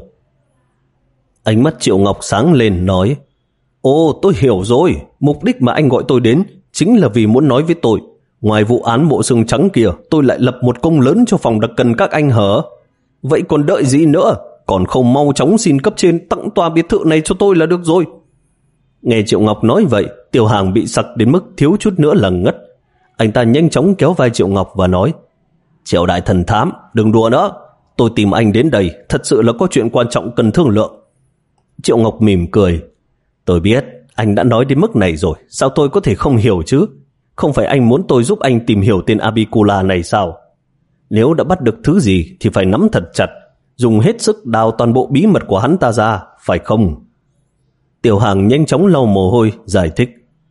Ánh mắt Triệu Ngọc sáng lên nói, ồ, tôi hiểu rồi, mục đích mà anh gọi tôi đến chính là vì muốn nói với tôi, ngoài vụ án bộ xương trắng kia, tôi lại lập một công lớn cho phòng đặc cần các anh hả? Vậy còn đợi gì nữa? Còn không mau chóng xin cấp trên tặng tòa biệt thự này cho tôi là được rồi. Nghe Triệu Ngọc nói vậy, Tiểu Hàng bị sặc đến mức thiếu chút nữa là ngất. Anh ta nhanh chóng kéo vai Triệu Ngọc và nói, Triệu đại thần thám, đừng đùa nữa, tôi tìm anh đến đây thật sự là có chuyện quan trọng cần thương lượng. Triệu Ngọc mỉm cười, tôi biết, anh đã nói đến mức này rồi, sao tôi có thể không hiểu chứ? Không phải anh muốn tôi giúp anh tìm hiểu tên Abicula này sao? Nếu đã bắt được thứ gì thì phải nắm thật chặt, dùng hết sức đào toàn bộ bí mật của hắn ta ra, phải không? Tiểu Hàng nhanh chóng lau mồ hôi, giải thích.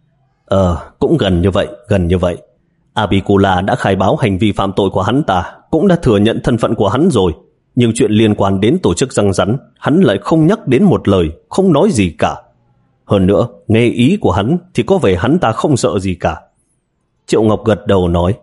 Ờ, cũng gần như vậy, gần như vậy. Abicula đã khai báo hành vi phạm tội của hắn ta, cũng đã thừa nhận thân phận của hắn rồi. Nhưng chuyện liên quan đến tổ chức răng rắn, hắn lại không nhắc đến một lời, không nói gì cả. Hơn nữa, nghe ý của hắn thì có vẻ hắn ta không sợ gì cả. Triệu Ngọc gật đầu nói,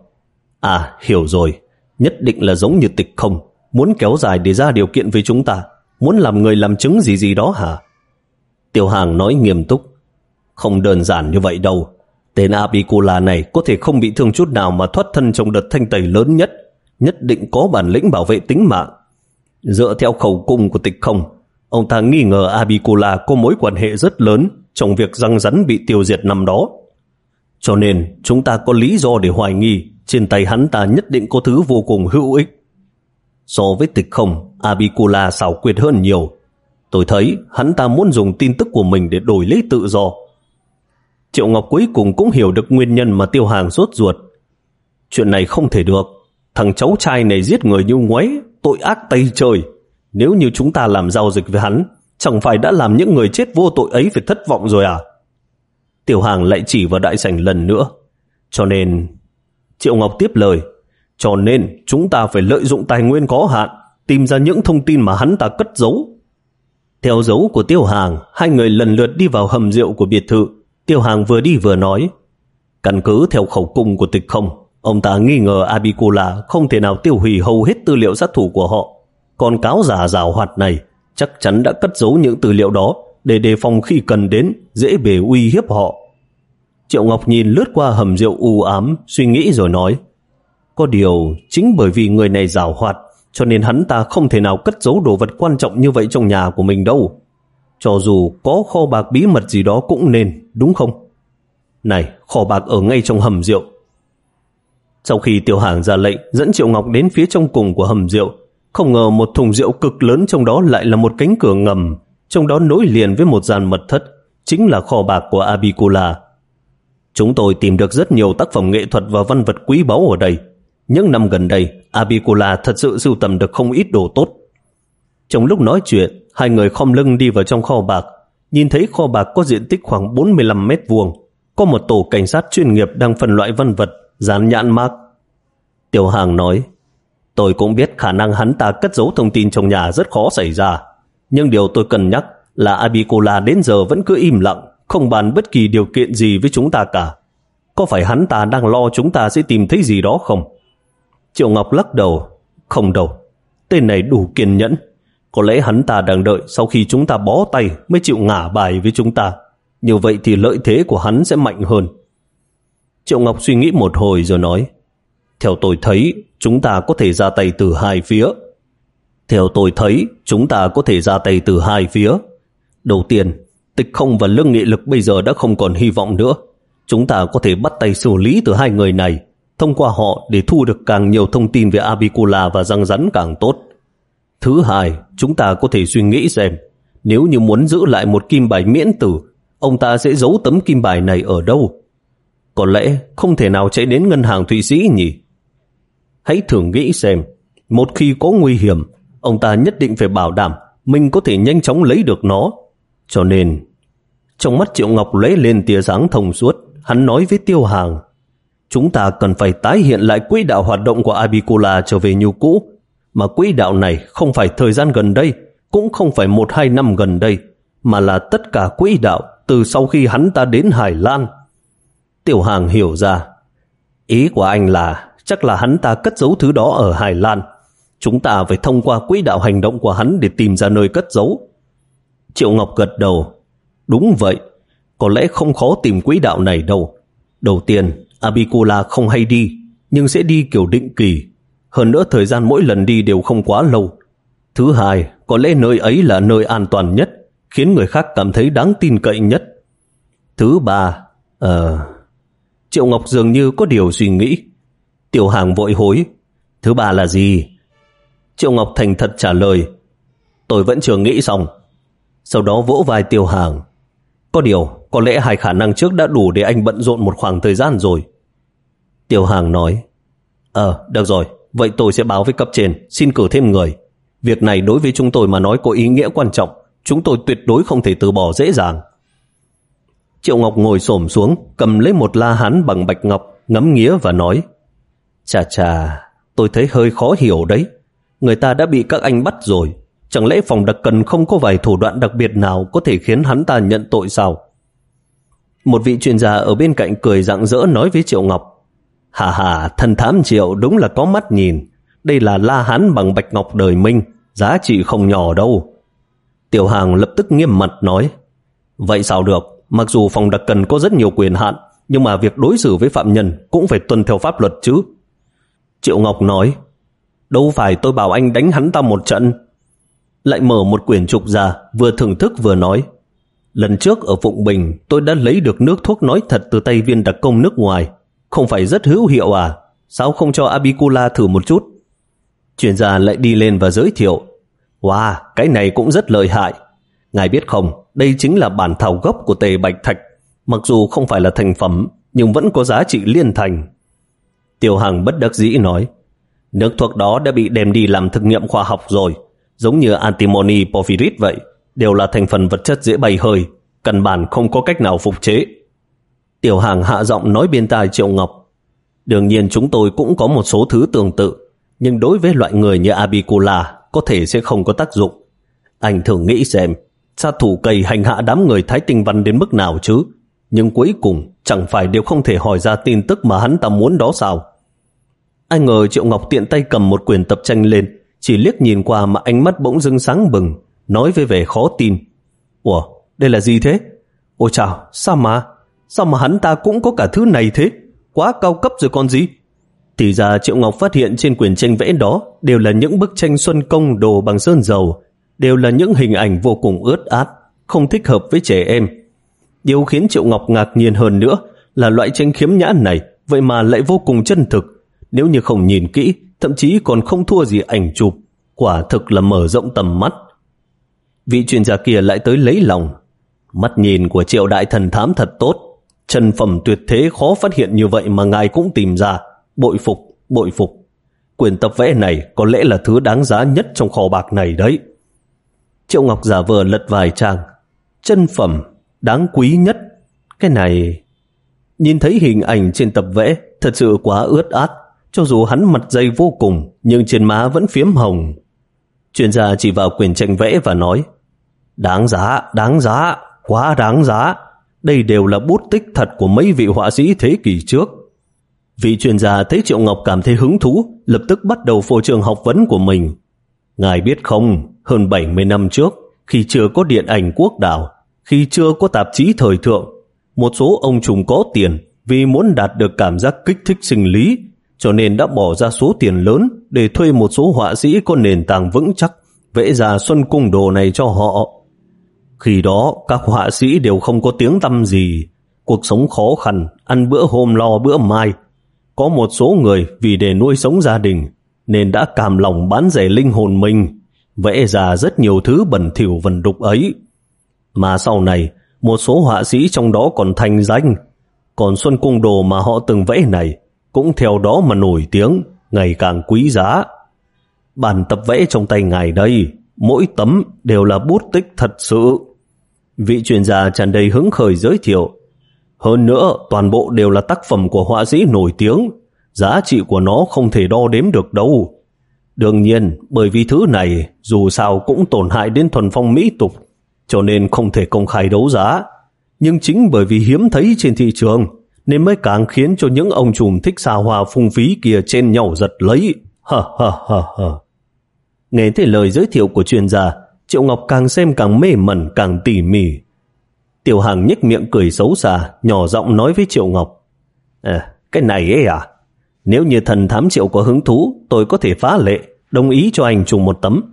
à, hiểu rồi, nhất định là giống như Tịch Không, muốn kéo dài để ra điều kiện với chúng ta, muốn làm người làm chứng gì gì đó hả? Tiểu Hàng nói nghiêm túc, không đơn giản như vậy đâu. Tên Abicula này có thể không bị thương chút nào mà thoát thân trong đợt thanh tẩy lớn nhất, nhất định có bản lĩnh bảo vệ tính mạng. Dựa theo khẩu cung của Tịch Không, ông ta nghi ngờ Abicula có mối quan hệ rất lớn trong việc răng rắn bị tiêu diệt năm đó. Cho nên chúng ta có lý do để hoài nghi trên tay hắn ta nhất định có thứ vô cùng hữu ích. So với Tịch Không, Abicula xảo quyệt hơn nhiều. Tôi thấy hắn ta muốn dùng tin tức của mình để đổi lấy tự do. Triệu Ngọc cuối cùng cũng hiểu được nguyên nhân mà Tiêu Hàng sốt ruột. Chuyện này không thể được. Thằng cháu trai này giết người như ngoáy, tội ác tày trời. Nếu như chúng ta làm giao dịch với hắn, chẳng phải đã làm những người chết vô tội ấy phải thất vọng rồi à? Tiểu Hàng lại chỉ vào đại sảnh lần nữa. Cho nên... Triệu Ngọc tiếp lời. Cho nên chúng ta phải lợi dụng tài nguyên có hạn, tìm ra những thông tin mà hắn ta cất giấu. Theo dấu của Tiêu Hàng, hai người lần lượt đi vào hầm rượu của biệt thự. Tiêu Hàng vừa đi vừa nói, căn cứ theo khẩu cung của Tịch Không, ông ta nghi ngờ Abicula không thể nào tiêu hủy hầu hết tư liệu sát thủ của họ. Còn cáo giả giảo hoạt này chắc chắn đã cất giấu những tư liệu đó để đề phòng khi cần đến, dễ bề uy hiếp họ. Triệu Ngọc nhìn lướt qua hầm rượu u ám, suy nghĩ rồi nói, có điều chính bởi vì người này giảo hoạt, cho nên hắn ta không thể nào cất giấu đồ vật quan trọng như vậy trong nhà của mình đâu. Cho dù có kho bạc bí mật gì đó cũng nên, đúng không? Này, kho bạc ở ngay trong hầm rượu. Sau khi Tiểu Hàng ra lệnh dẫn Triệu Ngọc đến phía trong cùng của hầm rượu, không ngờ một thùng rượu cực lớn trong đó lại là một cánh cửa ngầm, trong đó nối liền với một gian mật thất, chính là kho bạc của Abicula. Chúng tôi tìm được rất nhiều tác phẩm nghệ thuật và văn vật quý báu ở đây. Những năm gần đây, Abicula thật sự sưu tầm được không ít đồ tốt. Trong lúc nói chuyện, hai người khom lưng đi vào trong kho bạc, nhìn thấy kho bạc có diện tích khoảng bốn mươi lăm mét vuông. Có một tổ cảnh sát chuyên nghiệp đang phân loại văn vật, dán nhãn mác. Tiểu Hàng nói, tôi cũng biết khả năng hắn ta cất giấu thông tin trong nhà rất khó xảy ra. Nhưng điều tôi cần nhắc là Abicula đến giờ vẫn cứ im lặng, không bàn bất kỳ điều kiện gì với chúng ta cả. Có phải hắn ta đang lo chúng ta sẽ tìm thấy gì đó không? Triệu Ngọc lắc đầu, không đâu, tên này đủ kiên nhẫn. Có lẽ hắn ta đang đợi sau khi chúng ta bó tay mới chịu ngả bài với chúng ta. Như vậy thì lợi thế của hắn sẽ mạnh hơn. Triệu Ngọc suy nghĩ một hồi rồi nói, theo tôi thấy chúng ta có thể ra tay từ hai phía. Theo tôi thấy chúng ta có thể ra tay từ hai phía. Đầu tiên, Tịch Không và Lương Nghị Lực bây giờ đã không còn hy vọng nữa. Chúng ta có thể bắt tay xử lý từ hai người này, thông qua họ để thu được càng nhiều thông tin về Abicula và răng rắn càng tốt. Thứ hai, chúng ta có thể suy nghĩ xem, nếu như muốn giữ lại một kim bài miễn tử, ông ta sẽ giấu tấm kim bài này ở đâu? Có lẽ không thể nào chạy đến ngân hàng Thụy Sĩ nhỉ? Hãy thử nghĩ xem, một khi có nguy hiểm, ông ta nhất định phải bảo đảm mình có thể nhanh chóng lấy được nó. Cho nên, Trong mắt Triệu Ngọc lóe lên tia sáng thông suốt, hắn nói với Tiêu Hàng, chúng ta cần phải tái hiện lại quỹ đạo hoạt động của Avicula trở về như cũ, mà quỹ đạo này không phải thời gian gần đây, cũng không phải một hai năm gần đây, mà là tất cả quỹ đạo từ sau khi hắn ta đến Hải Lan. Tiểu Hàng hiểu ra, ý của anh là chắc là hắn ta cất giấu thứ đó ở Hải Lan. Chúng ta phải thông qua quỹ đạo hành động của hắn để tìm ra nơi cất giấu. Triệu Ngọc gật đầu. Đúng vậy, có lẽ không khó tìm quỹ đạo này đâu. Đầu tiên, Avicula không hay đi, nhưng sẽ đi kiểu định kỳ. Hơn nữa thời gian mỗi lần đi đều không quá lâu. Thứ hai, có lẽ nơi ấy là nơi an toàn nhất, khiến người khác cảm thấy đáng tin cậy nhất. Thứ ba, ờ... Triệu Ngọc dường như có điều suy nghĩ. Tiểu Hàng vội hối. Thứ ba là gì? Triệu Ngọc thành thật trả lời. Tôi vẫn chưa nghĩ xong. Sau đó vỗ vai Tiểu Hàng. Có điều, có lẽ hai khả năng trước đã đủ để anh bận rộn một khoảng thời gian rồi. Tiểu Hàng nói. Ờ, được rồi, vậy tôi sẽ báo với cấp trên, xin cử thêm người. Việc này đối với chúng tôi mà nói có ý nghĩa quan trọng, chúng tôi tuyệt đối không thể từ bỏ dễ dàng. Triệu Ngọc ngồi xổm xuống, cầm lấy một la hán bằng bạch ngọc, ngắm nghía và nói. Chà chà, tôi thấy hơi khó hiểu đấy. Người ta đã bị các anh bắt rồi, chẳng lẽ phòng đặc cần không có vài thủ đoạn đặc biệt nào có thể khiến hắn ta nhận tội sao? Một vị chuyên gia ở bên cạnh cười rạng rỡ nói với Triệu Ngọc. Hà hà, thần thám Triệu đúng là có mắt nhìn. Đây là la hán bằng bạch ngọc đời Minh, giá trị không nhỏ đâu. Tiểu Hàng lập tức nghiêm mặt nói. Vậy sao được, mặc dù phòng đặc cần có rất nhiều quyền hạn, nhưng mà việc đối xử với phạm nhân cũng phải tuân theo pháp luật chứ. Triệu Ngọc nói. Đâu phải tôi bảo anh đánh hắn ta một trận. Lại mở một quyển trục ra, vừa thưởng thức vừa nói. Lần trước ở Phụng Bình tôi đã lấy được nước thuốc nói thật từ tay viên đặc công nước ngoài. Không phải rất hữu hiệu à? Sao không cho Avicula thử một chút? Chuyên gia lại đi lên và giới thiệu. Wow, cái này cũng rất lợi hại. Ngài biết không, đây chính là bản thảo gốc của tề bạch thạch. Mặc dù không phải là thành phẩm, nhưng vẫn có giá trị liên thành. Tiểu Hàng bất đắc dĩ nói. Nước thuốc đó đã bị đem đi làm thực nghiệm khoa học rồi, giống như antimony porphyrit vậy, đều là thành phần vật chất dễ bay hơi, căn bản không có cách nào phục chế. Tiểu Hàng hạ giọng nói bên tai Triệu Ngọc. Đương nhiên chúng tôi cũng có một số thứ tương tự, nhưng đối với loại người như Avicula có thể sẽ không có tác dụng. Anh thử nghĩ xem, sát thủ cây hành hạ đám người Thái Tinh Văn đến mức nào chứ, nhưng cuối cùng chẳng phải đều không thể hỏi ra tin tức mà hắn ta muốn đó sao? Anh ngờ Triệu Ngọc tiện tay cầm một quyển tập tranh lên, chỉ liếc nhìn qua mà ánh mắt bỗng dưng sáng bừng, nói với vẻ khó tin. Ủa, đây là gì thế? Ôi chào, sao mà, sao mà hắn ta cũng có cả thứ này thế? Quá cao cấp rồi còn gì? Thì ra Triệu Ngọc phát hiện trên quyển tranh vẽ đó đều là những bức tranh Xuân Công đồ bằng sơn dầu, đều là những hình ảnh vô cùng ướt át, không thích hợp với trẻ em. Điều khiến Triệu Ngọc ngạc nhiên hơn nữa là loại tranh khiếm nhã này vậy mà lại vô cùng chân thực. Nếu như không nhìn kỹ, thậm chí còn không thua gì ảnh chụp. Quả thực là mở rộng tầm mắt. Vị chuyên gia kia lại tới lấy lòng. Mắt nhìn của Triệu đại thần thám thật tốt. Chân phẩm tuyệt thế khó phát hiện như vậy mà ngài cũng tìm ra. Bội phục, bội phục. Quyển tập vẽ này có lẽ là thứ đáng giá nhất trong kho bạc này đấy. Triệu Ngọc giả vờ lật vài trang. Chân phẩm, đáng quý nhất. Cái này... Nhìn thấy hình ảnh trên tập vẽ thật sự quá ướt át. Cho dù hắn mặt dày vô cùng, nhưng trên má vẫn phiếm hồng. Chuyên gia chỉ vào quyển tranh vẽ và nói, đáng giá, đáng giá, quá đáng giá. Đây đều là bút tích thật của mấy vị họa sĩ thế kỷ trước. Vị chuyên gia thấy Triệu Ngọc cảm thấy hứng thú, lập tức bắt đầu phô trương học vấn của mình. Ngài biết không, hơn bảy mươi năm trước, khi chưa có điện ảnh quốc đảo, khi chưa có tạp chí thời thượng, một số ông trùm có tiền vì muốn đạt được cảm giác kích thích sinh lý, cho nên đã bỏ ra số tiền lớn để thuê một số họa sĩ có nền tảng vững chắc vẽ ra Xuân Cung đồ này cho họ. Khi đó các họa sĩ đều không có tiếng tăm gì, cuộc sống khó khăn, ăn bữa hôm lo bữa mai. Có một số người vì để nuôi sống gia đình nên đã cam lòng bán rẻ linh hồn mình, vẽ ra rất nhiều thứ bẩn thỉu vần đục ấy. Mà sau này một số họa sĩ trong đó còn thành danh, còn Xuân Cung đồ mà họ từng vẽ này cũng theo đó mà nổi tiếng, ngày càng quý giá. Bản tập vẽ trong tay ngài đây, mỗi tấm đều là bút tích thật sự. Vị chuyên gia tràn đầy hứng khởi giới thiệu. Hơn nữa, toàn bộ đều là tác phẩm của họa sĩ nổi tiếng. Giá trị của nó không thể đo đếm được đâu. Đương nhiên, bởi vì thứ này dù sao cũng tổn hại đến thuần phong mỹ tục, cho nên không thể công khai đấu giá. Nhưng chính bởi vì hiếm thấy trên thị trường, nên mới càng khiến cho những ông trùm thích xa hoa phung phí kia chen nhau giật lấy. Ha ha ha ha. Nghe thấy lời giới thiệu của chuyên gia, Triệu Ngọc càng xem càng mê mẩn, càng tỉ mỉ. Tiểu Hàng nhếch miệng cười xấu xa, nhỏ giọng nói với Triệu Ngọc. À, cái này ấy à? Nếu như thần thám Triệu có hứng thú, tôi có thể phá lệ, đồng ý cho anh trùng một tấm.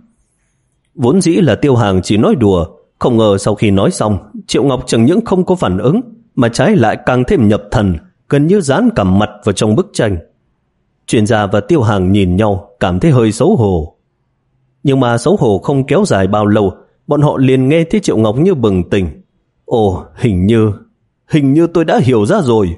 Vốn dĩ là Tiêu Hàng chỉ nói đùa, không ngờ sau khi nói xong, Triệu Ngọc chẳng những không có phản ứng, mà trái lại càng thêm nhập thần, gần như dán cả mặt vào trong bức tranh. Chuyên gia và Tiêu Hàng nhìn nhau, cảm thấy hơi xấu hổ. Nhưng mà xấu hổ không kéo dài bao lâu, bọn họ liền nghe thấy Triệu Ngọc như bừng tỉnh. Ồ, hình như, hình như tôi đã hiểu ra rồi.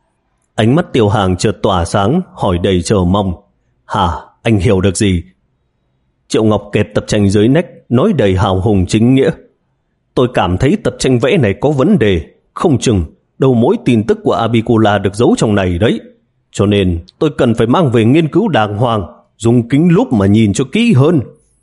Ánh mắt Tiêu Hàng chợt tỏa sáng, hỏi đầy chờ mong. Hả, anh hiểu được gì? Triệu Ngọc kẹp tập tranh dưới nách, nói đầy hào hùng chính nghĩa. Tôi cảm thấy tập tranh vẽ này có vấn đề, không chừng đầu mối tin tức của Avicula được giấu trong này đấy. Cho nên tôi cần phải mang về nghiên cứu đàng hoàng, dùng kính lúp mà nhìn cho kỹ hơn.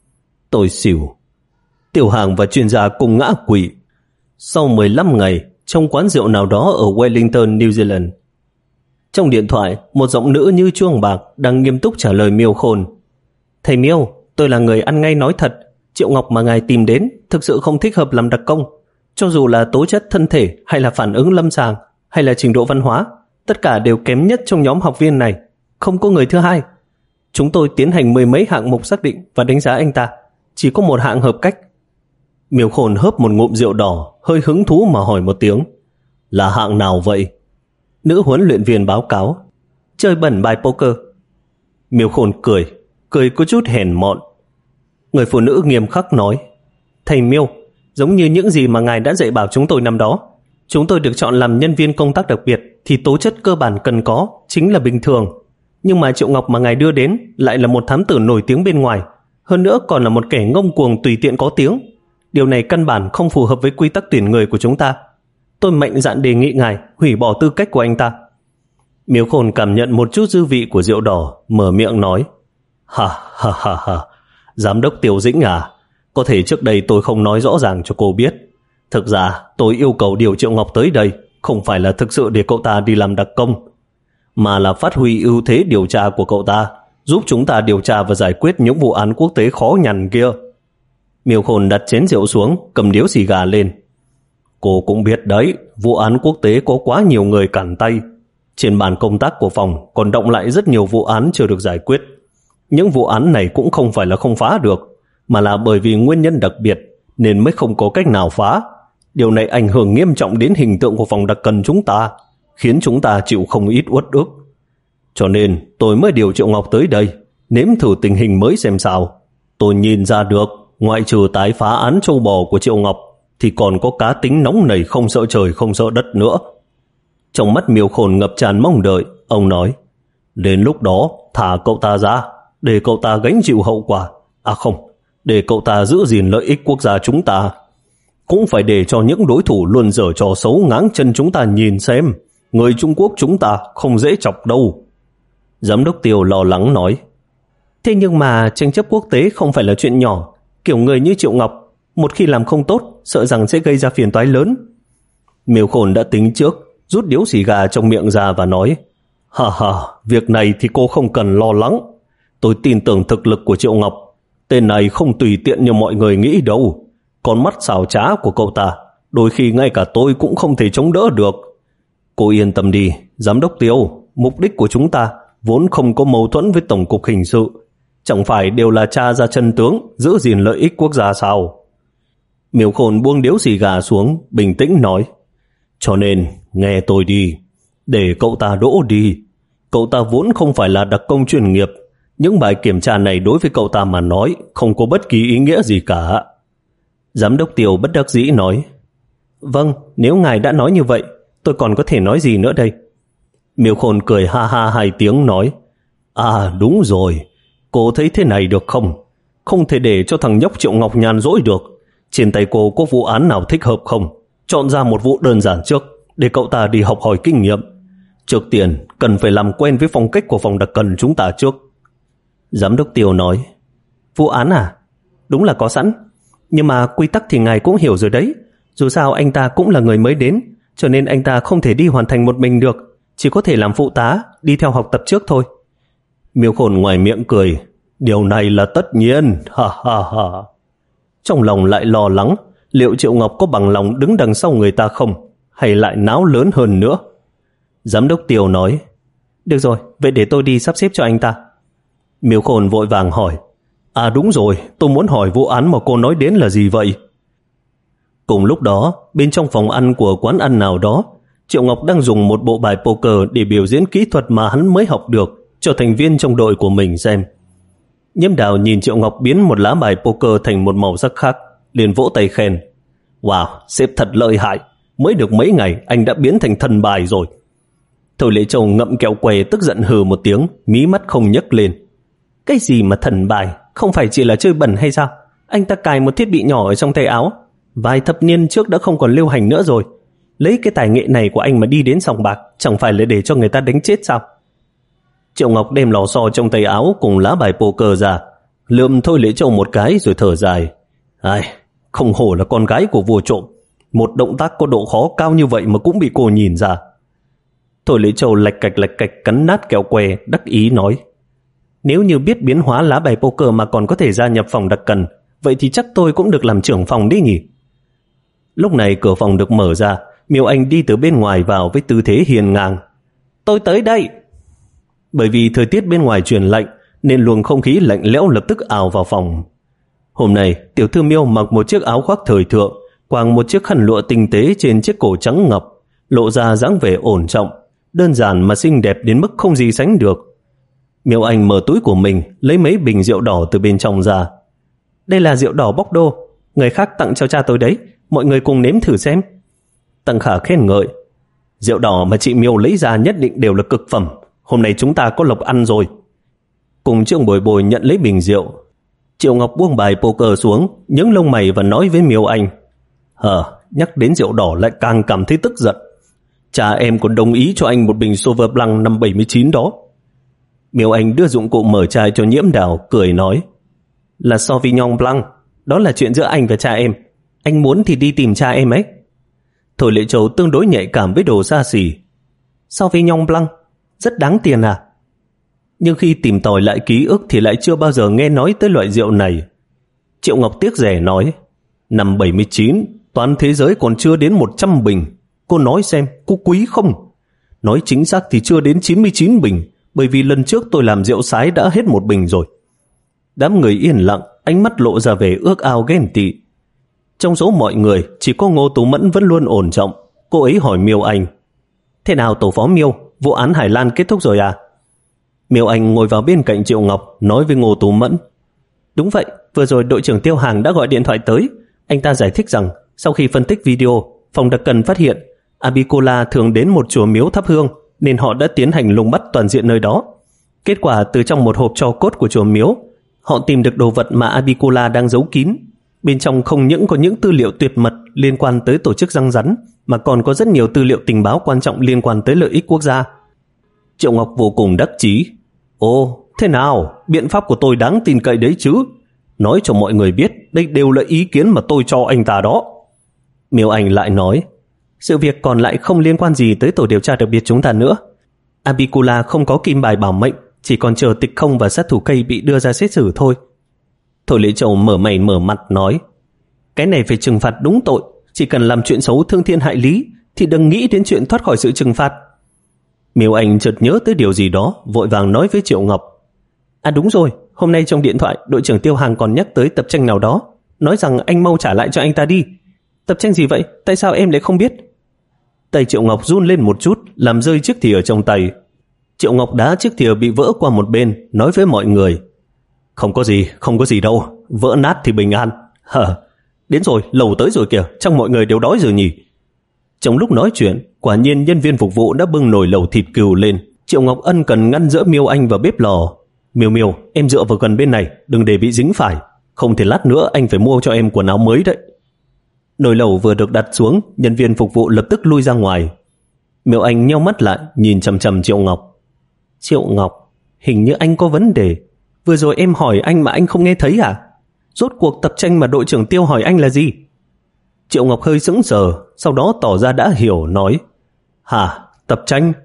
Tôi xỉu. Tiểu Hàng và chuyên gia cùng ngã quỵ. Sau mười lăm ngày, trong quán rượu nào đó ở Wellington, New Zealand. Trong điện thoại, một giọng nữ như chuông bạc đang nghiêm túc trả lời Miêu Khôn. Thầy Miêu, tôi là người ăn ngay nói thật. Triệu Ngọc mà ngài tìm đến thực sự không thích hợp làm đặc công. Cho dù là tố chất thân thể hay là phản ứng lâm sàng hay là trình độ văn hóa, tất cả đều kém nhất trong nhóm học viên này. Không có người thứ hai. Chúng tôi tiến hành mười mấy hạng mục xác định và đánh giá anh ta. Chỉ có một hạng hợp cách. Miêu Khôn hớp một ngụm rượu đỏ, hơi hứng thú mà hỏi một tiếng. Là hạng nào vậy? Nữ huấn luyện viên báo cáo. Chơi bẩn bài poker. Miêu Khôn cười, cười có chút hèn mọn. Người phụ nữ nghiêm khắc nói. Thầy Miêu, giống như những gì mà ngài đã dạy bảo chúng tôi năm đó, chúng tôi được chọn làm nhân viên công tác đặc biệt thì tố chất cơ bản cần có chính là bình thường. Nhưng mà Triệu Ngọc mà ngài đưa đến lại là một thám tử nổi tiếng bên ngoài, hơn nữa còn là một kẻ ngông cuồng tùy tiện có tiếng. Điều này căn bản không phù hợp với quy tắc tuyển người của chúng ta. Tôi mạnh dạn đề nghị ngài hủy bỏ tư cách của anh ta. Miêu Khôn cảm nhận một chút dư vị của rượu đỏ, mở miệng nói. Ha ha ha ha, Giám đốc Tiêu Dĩnh à, có thể trước đây tôi không nói rõ ràng cho cô biết. Thực ra tôi yêu cầu điều Triệu Ngọc tới đây không phải là thực sự để cậu ta đi làm đặc công, mà là phát huy ưu thế điều tra của cậu ta, giúp chúng ta điều tra và giải quyết những vụ án quốc tế khó nhằn kia. Miêu Khôn đặt chén rượu xuống, cầm điếu xì gà lên. Cô cũng biết đấy, vụ án quốc tế có quá nhiều người cản tay. Trên bàn công tác của phòng còn động lại rất nhiều vụ án chưa được giải quyết. Những vụ án này cũng không phải là không phá được, mà là bởi vì nguyên nhân đặc biệt nên mới không có cách nào phá. Điều này ảnh hưởng nghiêm trọng đến hình tượng của phòng đặc cần chúng ta, khiến chúng ta chịu không ít uất ức. Cho nên tôi mới điều Triệu Ngọc tới đây, nếm thử tình hình mới xem sao. Tôi nhìn ra được, ngoại trừ tái phá án châu bò của Triệu Ngọc, thì còn có cá tính nóng nảy không sợ trời không sợ đất nữa. Trong mắt Miêu Khôn ngập tràn mong đợi, ông nói, đến lúc đó thả cậu ta ra, để cậu ta gánh chịu hậu quả. À không, để cậu ta giữ gìn lợi ích quốc gia chúng ta. Cũng phải để cho những đối thủ luôn giở trò xấu ngáng chân chúng ta nhìn xem, người Trung Quốc chúng ta không dễ chọc đâu. Giám đốc Tiêu lo lắng nói. Thế nhưng mà tranh chấp quốc tế không phải là chuyện nhỏ. Kiểu người như Triệu Ngọc, một khi làm không tốt, sợ rằng sẽ gây ra phiền toái lớn. Miêu Khôn đã tính trước, rút điếu xì gà trong miệng ra và nói, ha ha, việc này thì cô không cần lo lắng. Tôi tin tưởng thực lực của Triệu Ngọc. Tên này không tùy tiện như mọi người nghĩ đâu. Con mắt xảo trá của cậu ta, đôi khi ngay cả tôi cũng không thể chống đỡ được. Cô yên tâm đi, Giám đốc Tiêu, mục đích của chúng ta vốn không có mâu thuẫn với Tổng cục Hình sự. Chẳng phải đều là tra ra chân tướng, giữ gìn lợi ích quốc gia sao? Miêu Khôn buông điếu xì gà xuống, bình tĩnh nói, cho nên nghe tôi đi, để cậu ta đỗ đi. Cậu ta vốn không phải là đặc công chuyên nghiệp. Những bài kiểm tra này đối với cậu ta mà nói không có bất kỳ ý nghĩa gì cả. Giám đốc Tiêu bất đắc dĩ nói, vâng, nếu ngài đã nói như vậy, tôi còn có thể nói gì nữa đây? Miêu Khôn cười ha ha hai tiếng nói, à đúng rồi, cô thấy thế này được không? Không thể để cho thằng nhóc Triệu Ngọc nhàn rỗi được. Trên tay cô có vụ án nào thích hợp không? chọn ra một vụ đơn giản trước để cậu ta đi học hỏi kinh nghiệm. Trước tiên cần phải làm quen với phong cách của phòng đặc cần chúng ta trước. Giám đốc Tiêu nói. Vụ án à? Đúng là có sẵn, nhưng mà quy tắc thì ngài cũng hiểu rồi đấy. Dù sao anh ta cũng là người mới đến, cho nên anh ta không thể đi hoàn thành một mình được, chỉ có thể làm phụ tá, đi theo học tập trước thôi. Miêu Khôn ngoài miệng cười. Điều này là tất nhiên, ha ha ha. Trong lòng lại lo lắng, liệu Triệu Ngọc có bằng lòng đứng đằng sau người ta không, hay lại náo lớn hơn nữa. Giám đốc Tiêu nói. Được rồi, vậy để tôi đi sắp xếp cho anh ta. Miêu Khôn vội vàng hỏi. À đúng rồi, tôi muốn hỏi vụ án mà cô nói đến là gì vậy? Cùng lúc đó, bên trong phòng ăn của quán ăn nào đó, Triệu Ngọc đang dùng một bộ bài poker để biểu diễn kỹ thuật mà hắn mới học được cho thành viên trong đội của mình xem. Nhiễm Đào nhìn Triệu Ngọc biến một lá bài poker thành một màu sắc khác, liền vỗ tay khen. Wow, sếp thật lợi hại, mới được mấy ngày anh đã biến thành thần bài rồi. Thôi Lễ Châu ngậm kẹo què tức giận hừ một tiếng, mí mắt không nhấc lên. Cái gì mà thần bài, không phải chỉ là chơi bẩn hay sao? Anh ta cài một thiết bị nhỏ ở trong tay áo, vài thập niên trước đã không còn lưu hành nữa rồi. Lấy cái tài nghệ này của anh mà đi đến sòng bạc, chẳng phải là để cho người ta đánh chết sao? Triệu Ngọc đem lò xo trong tay áo cùng lá bài poker ra, lườm Thôi Lễ Châu một cái rồi thở dài. Ai, không hổ là con gái của vua trộm, một động tác có độ khó cao như vậy mà cũng bị cô nhìn ra. Thôi Lễ Châu lạch cạch lạch cạch cắn nát kẹo que, đắc ý nói. Nếu như biết biến hóa lá bài poker mà còn có thể gia nhập phòng đặc cần, vậy thì chắc tôi cũng được làm trưởng phòng đi nhỉ. Lúc này cửa phòng được mở ra, Miêu Anh đi từ bên ngoài vào với tư thế hiền ngang. Tôi tới đây. Bởi vì thời tiết bên ngoài truyền lạnh nên luồng không khí lạnh lẽo lập tức ào vào phòng. Hôm nay tiểu thư Miêu mặc một chiếc áo khoác thời thượng, quàng một chiếc khăn lụa tinh tế trên chiếc cổ trắng ngọc, lộ ra dáng vẻ ổn trọng, đơn giản mà xinh đẹp đến mức không gì sánh được. Miêu Anh mở túi của mình, lấy mấy bình rượu đỏ từ bên trong ra. Đây là rượu đỏ bốc đô, người khác tặng cho cha tôi đấy, mọi người cùng nếm thử xem. Tăng Khả khen ngợi. Rượu đỏ mà chị Miêu lấy ra nhất định đều là cực phẩm, hôm nay chúng ta có lộc ăn rồi. Cùng Trương Bồi Bồi nhận lấy bình rượu. Triệu Ngọc buông bài poker xuống, nhướng lông mày và nói với Miêu Anh. Hờ, nhắc đến rượu đỏ lại càng cảm thấy tức giận. Cha em còn đồng ý cho anh một bình Sauveur Blanc năm bảy mươi chín đó. Miêu Anh đưa dụng cụ mở chai cho Nhiễm Đào, cười nói. Là Sauvignon Blanc, đó là chuyện giữa anh và cha em. Anh muốn thì đi tìm cha em ấy. Thôi Lễ Châu tương đối nhạy cảm với đồ xa xỉ. Sauvignon Blanc, rất đáng tiền à? Nhưng khi tìm tòi lại ký ức thì lại chưa bao giờ nghe nói tới loại rượu này. Triệu Ngọc tiếc rẻ nói. Năm bảy mươi chín, toàn thế giới còn chưa đến một trăm bình. Cô nói xem, cô quý không? Nói chính xác thì chưa đến chín mươi chín bình, bởi vì lần trước tôi làm rượu sái đã hết một bình rồi. Đám người yên lặng, ánh mắt lộ ra vẻ ước ao ghen tị. Trong số mọi người, chỉ có Ngô Tú Mẫn vẫn luôn ổn trọng. Cô ấy hỏi Miêu Anh. Thế nào tổ phó Miêu, vụ án Hải Lan kết thúc rồi à? Miêu Anh ngồi vào bên cạnh Triệu Ngọc, nói với Ngô Tú Mẫn. Đúng vậy, vừa rồi đội trưởng Tiêu Hàng đã gọi điện thoại tới. Anh ta giải thích rằng, sau khi phân tích video, phòng đặc cần phát hiện Abicola thường đến một chùa miếu thắp hương, nên họ đã tiến hành lùng bắt toàn diện nơi đó. Kết quả từ trong một hộp tro cốt của chùa miếu, họ tìm được đồ vật mà Abicola đang giấu kín. Bên trong không những có những tư liệu tuyệt mật liên quan tới tổ chức răng rắn, mà còn có rất nhiều tư liệu tình báo quan trọng liên quan tới lợi ích quốc gia. Triệu Ngọc vô cùng đắc chí. Ồ, thế nào? Biện pháp của tôi đáng tin cậy đấy chứ? Nói cho mọi người biết, đây đều là ý kiến mà tôi cho anh ta đó. Miêu Anh lại nói. Sự việc còn lại không liên quan gì tới tổ điều tra đặc biệt chúng ta nữa. Abicola không có kim bài bảo mệnh, chỉ còn chờ Tịch Không và sát thủ cây bị đưa ra xét xử thôi. Thôi Lễ Châu mở mày mở mặt nói. Cái này phải trừng phạt đúng tội, chỉ cần làm chuyện xấu thương thiên hại lý thì đừng nghĩ đến chuyện thoát khỏi sự trừng phạt. Miêu Anh chợt nhớ tới điều gì đó, vội vàng nói với Triệu Ngọc. À đúng rồi, hôm nay trong điện thoại đội trưởng Tiêu Hàng còn nhắc tới tập tranh nào đó, nói rằng anh mau trả lại cho anh ta đi. Tập tranh gì vậy? Tại sao em lại không biết? Tay Triệu Ngọc run lên một chút, làm rơi chiếc thìa trong tay. Triệu Ngọc đá chiếc thìa bị vỡ qua một bên, nói với mọi người. Không có gì, không có gì đâu, vỡ nát thì bình an. Hờ, đến rồi, lẩu tới rồi kìa, chắc mọi người đều đói rồi nhỉ. Trong lúc nói chuyện, quả nhiên nhân viên phục vụ đã bưng nồi lẩu thịt cừu lên. Triệu Ngọc ân cần ngăn giữa Miêu Anh và bếp lò. Miêu Miêu, em dựa vào gần bên này, đừng để bị dính phải. Không thì lát nữa anh phải mua cho em quần áo mới đấy. Nồi lẩu vừa được đặt xuống, nhân viên phục vụ lập tức lui ra ngoài. Miêu Anh nheo mắt lại, nhìn chằm chằm Triệu Ngọc. Triệu Ngọc, hình như anh có vấn đề. Vừa rồi em hỏi anh mà anh không nghe thấy à? Rốt cuộc tập tranh mà đội trưởng Tiêu hỏi anh là gì? Triệu Ngọc hơi sững sờ, sau đó tỏ ra đã hiểu, nói: Hả, tập tranh?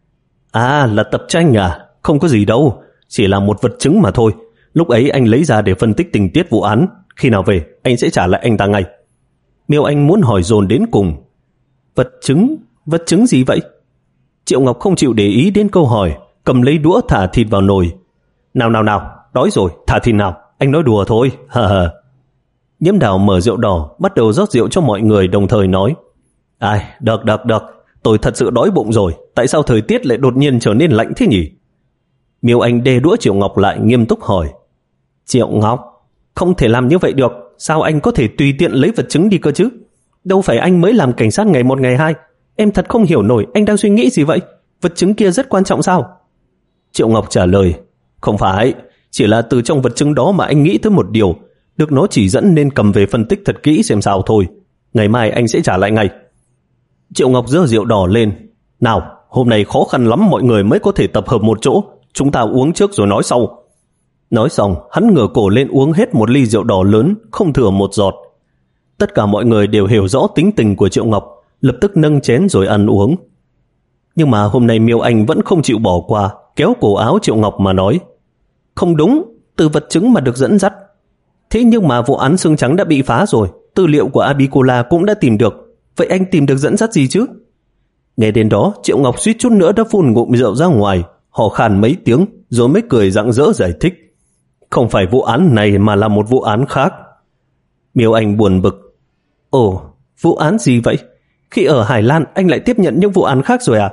À, là tập tranh à? Không có gì đâu, chỉ là một vật chứng mà thôi. Lúc ấy anh lấy ra để phân tích tình tiết vụ án. Khi nào về, anh sẽ trả lại anh ta ngay. Miêu Anh muốn hỏi dồn đến cùng. Vật chứng? Vật chứng gì vậy? Triệu Ngọc không chịu để ý đến câu hỏi, cầm lấy đũa thả thịt vào nồi. Nào nào nào, đói rồi, thả thịt nào. Anh nói đùa thôi, hờ hờ. Nhiễm Đào mở rượu đỏ, bắt đầu rót rượu cho mọi người, đồng thời nói: Ai, được được được, tôi thật sự đói bụng rồi. Tại sao thời tiết lại đột nhiên trở nên lạnh thế nhỉ? Miêu Anh đê đũa Triệu Ngọc lại, nghiêm túc hỏi: Triệu Ngọc, không thể làm như vậy được. Sao anh có thể tùy tiện lấy vật chứng đi cơ chứ? Đâu phải anh mới làm cảnh sát ngày một ngày hai. Em thật không hiểu nổi anh đang suy nghĩ gì vậy. Vật chứng kia rất quan trọng sao? Triệu Ngọc trả lời: Không phải, chỉ là từ trong vật chứng đó mà anh nghĩ tới một điều, được nó chỉ dẫn nên cầm về phân tích thật kỹ xem sao thôi. Ngày mai anh sẽ trả lại ngay. Triệu Ngọc giơ rượu đỏ lên. Nào, hôm nay khó khăn lắm mọi người mới có thể tập hợp một chỗ. Chúng ta uống trước rồi nói sau. Nói xong, hắn ngửa cổ lên uống hết một ly rượu đỏ lớn, không thừa một giọt. Tất cả mọi người đều hiểu rõ tính tình của Triệu Ngọc, lập tức nâng chén rồi ăn uống. Nhưng mà hôm nay Miêu Anh vẫn không chịu bỏ qua, kéo cổ áo Triệu Ngọc mà nói: Không đúng, từ vật chứng mà được dẫn dắt. Thế nhưng mà vụ án xương trắng đã bị phá rồi, tư liệu của Abicola cũng đã tìm được. Vậy anh tìm được dẫn dắt gì chứ? Nghe đến đó, Triệu Ngọc suýt chút nữa đã phun ngụm rượu ra ngoài, hò khan mấy tiếng rồi mới cười rạng rỡ giải thích: Không phải vụ án này mà là một vụ án khác. Miêu Anh buồn bực: Ồ, vụ án gì vậy? Khi ở Hải Lan anh lại tiếp nhận những vụ án khác rồi à?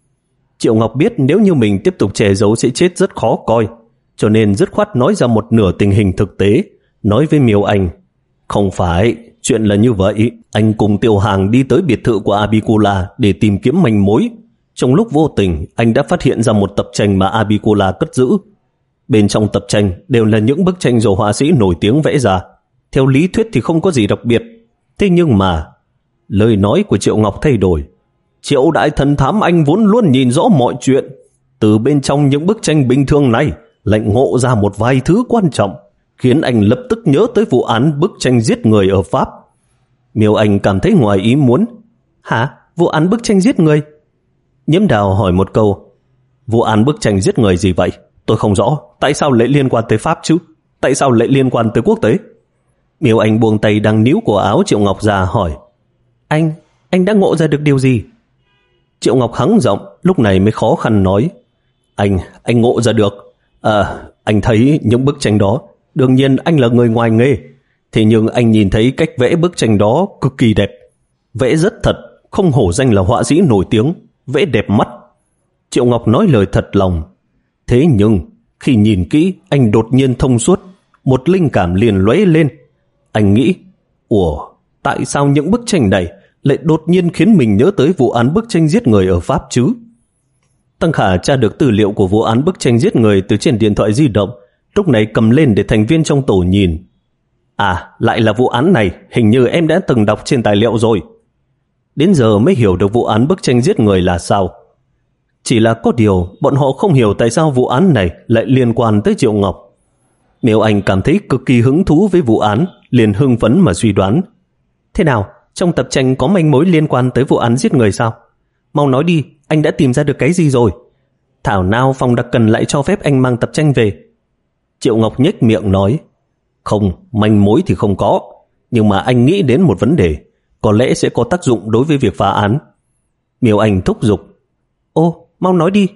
Triệu Ngọc biết nếu như mình tiếp tục che giấu sẽ chết rất khó coi, cho nên dứt khoát nói ra một nửa tình hình thực tế, nói với Miêu Anh: Không phải, chuyện là như vậy. Anh cùng Tiêu Hàng đi tới biệt thự của Abicola để tìm kiếm manh mối. Trong lúc vô tình, anh đã phát hiện ra một tập tranh mà Abicola cất giữ. Bên trong tập tranh đều là những bức tranh do họa sĩ nổi tiếng vẽ ra. Theo lý thuyết thì không có gì đặc biệt. Thế nhưng mà, lời nói của Triệu Ngọc thay đổi. Triệu đại thần thám anh vốn luôn nhìn rõ mọi chuyện. Từ bên trong những bức tranh bình thường này, lại ngộ ra một vài thứ quan trọng, khiến anh lập tức nhớ tới vụ án bức tranh giết người ở Pháp. Miêu Anh cảm thấy ngoài ý muốn. Hả? Vụ án bức tranh giết người? Nhiễm Đào hỏi một câu. Vụ án bức tranh giết người gì vậy? Tôi không rõ. Tại sao lại liên quan tới Pháp chứ? Tại sao lại liên quan tới quốc tế? Miêu Anh buông tay đang níu của áo Triệu Ngọc ra hỏi: Anh, anh đã ngộ ra được điều gì? Triệu Ngọc hắng giọng, lúc này mới khó khăn nói: Anh, anh ngộ ra được. À, anh thấy những bức tranh đó. Đương nhiên anh là người ngoài nghề, thế nhưng anh nhìn thấy cách vẽ bức tranh đó cực kỳ đẹp. Vẽ rất thật, không hổ danh là họa sĩ nổi tiếng, vẽ đẹp mắt. Triệu Ngọc nói lời thật lòng. Thế nhưng, khi nhìn kỹ, anh đột nhiên thông suốt, một linh cảm liền lóe lên. Anh nghĩ, ủa, tại sao những bức tranh này lại đột nhiên khiến mình nhớ tới vụ án bức tranh giết người ở Pháp chứ? Tăng Khả tra được tư liệu của vụ án bức tranh giết người từ trên điện thoại di động, lúc này cầm lên để thành viên trong tổ nhìn. À, lại là vụ án này, hình như em đã từng đọc trên tài liệu rồi. Đến giờ mới hiểu được vụ án bức tranh giết người là sao. Chỉ là có điều, bọn họ không hiểu tại sao vụ án này lại liên quan tới Triệu Ngọc. Miêu Anh cảm thấy cực kỳ hứng thú với vụ án, liền hưng phấn mà suy đoán. Thế nào, trong tập tranh có manh mối liên quan tới vụ án giết người sao? Mau nói đi, anh đã tìm ra được cái gì rồi? Thảo nào phòng đặc cần lại cho phép anh mang tập tranh về. Triệu Ngọc nhếch miệng nói: Không, manh mối thì không có, nhưng mà anh nghĩ đến một vấn đề, có lẽ sẽ có tác dụng đối với việc phá án. Miêu Anh thúc giục: Ô, mau nói đi.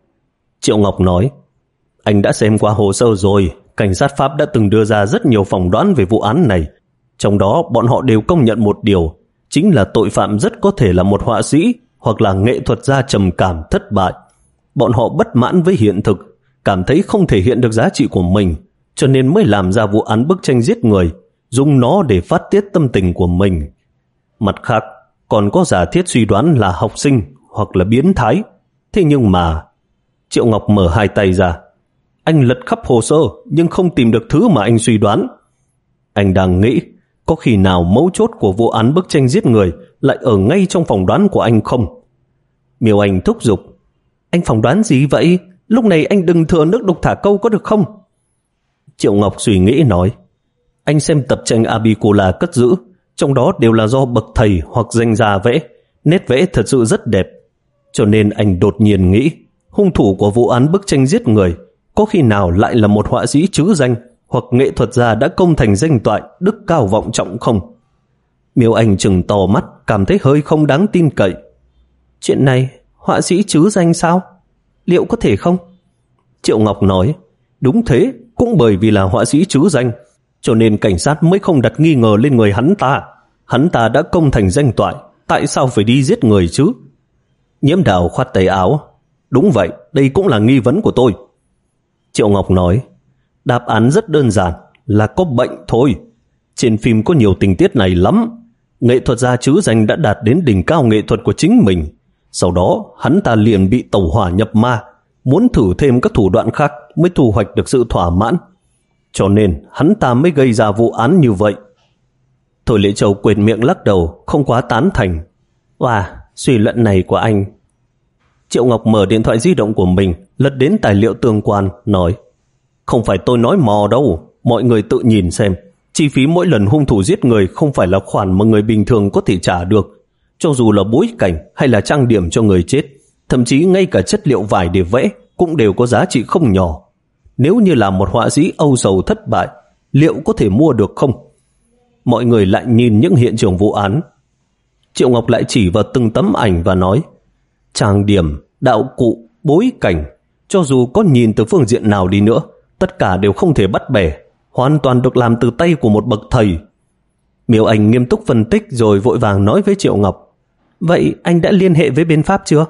Triệu Ngọc nói: Anh đã xem qua hồ sơ rồi, cảnh sát Pháp đã từng đưa ra rất nhiều phỏng đoán về vụ án này. Trong đó bọn họ đều công nhận một điều, chính là tội phạm rất có thể là một họa sĩ hoặc là nghệ thuật gia trầm cảm thất bại. Bọn họ bất mãn với hiện thực, cảm thấy không thể hiện được giá trị của mình, cho nên mới làm ra vụ án bức tranh giết người, dùng nó để phát tiết tâm tình của mình. Mặt khác, còn có giả thiết suy đoán là học sinh hoặc là biến thái. Thế nhưng mà... Triệu Ngọc mở hai tay ra. Anh lật khắp hồ sơ nhưng không tìm được thứ mà anh suy đoán. Anh đang nghĩ, có khi nào mấu chốt của vụ án bức tranh giết người lại ở ngay trong phỏng đoán của anh không? Miêu Anh thúc giục. Anh phỏng đoán gì vậy? Lúc này anh đừng thừa nước đục thả câu có được không? Triệu Ngọc suy nghĩ nói. Anh xem tập tranh Abicola cất giữ, trong đó đều là do bậc thầy hoặc danh gia vẽ, nét vẽ thật sự rất đẹp. Cho nên anh đột nhiên nghĩ, hung thủ của vụ án bức tranh giết người có khi nào lại là một họa sĩ trứ danh hoặc nghệ thuật gia đã công thành danh toại, đức cao vọng trọng không? Miêu Anh trừng to mắt, cảm thấy hơi không đáng tin cậy. Chuyện này, họa sĩ trứ danh sao? Liệu có thể không? Triệu Ngọc nói, đúng thế, cũng bởi vì là họa sĩ trứ danh, cho nên cảnh sát mới không đặt nghi ngờ lên người hắn ta. Hắn ta đã công thành danh toại, tại sao phải đi giết người chứ? Nhiễm Đào khoát tay áo. Đúng vậy, đây cũng là nghi vấn của tôi. Triệu Ngọc nói, đáp án rất đơn giản, là có bệnh thôi. Trên phim có nhiều tình tiết này lắm. Nghệ thuật gia trứ danh đã đạt đến đỉnh cao nghệ thuật của chính mình. Sau đó, hắn ta liền bị tẩu hỏa nhập ma, muốn thử thêm các thủ đoạn khác mới thu hoạch được sự thỏa mãn. Cho nên, hắn ta mới gây ra vụ án như vậy. Thôi Lệ Châu quệt miệng lắc đầu, không quá tán thành. Wow, suy luận này của anh. Triệu Ngọc mở điện thoại di động của mình, lật đến tài liệu tương quan, nói, không phải tôi nói mò đâu, mọi người tự nhìn xem. Chi phí mỗi lần hung thủ giết người không phải là khoản mà người bình thường có thể trả được. Cho dù là bối cảnh hay là trang điểm cho người chết, thậm chí ngay cả chất liệu vải để vẽ cũng đều có giá trị không nhỏ. Nếu như là một họa sĩ âu sầu thất bại, liệu có thể mua được không? Mọi người lại nhìn những hiện trường vụ án. Triệu Ngọc lại chỉ vào từng tấm ảnh và nói, trang điểm, đạo cụ, bối cảnh, cho dù có nhìn từ phương diện nào đi nữa, tất cả đều không thể bắt bẻ, hoàn toàn được làm từ tay của một bậc thầy. Miêu Anh nghiêm túc phân tích rồi vội vàng nói với Triệu Ngọc, vậy anh đã liên hệ với bên Pháp chưa?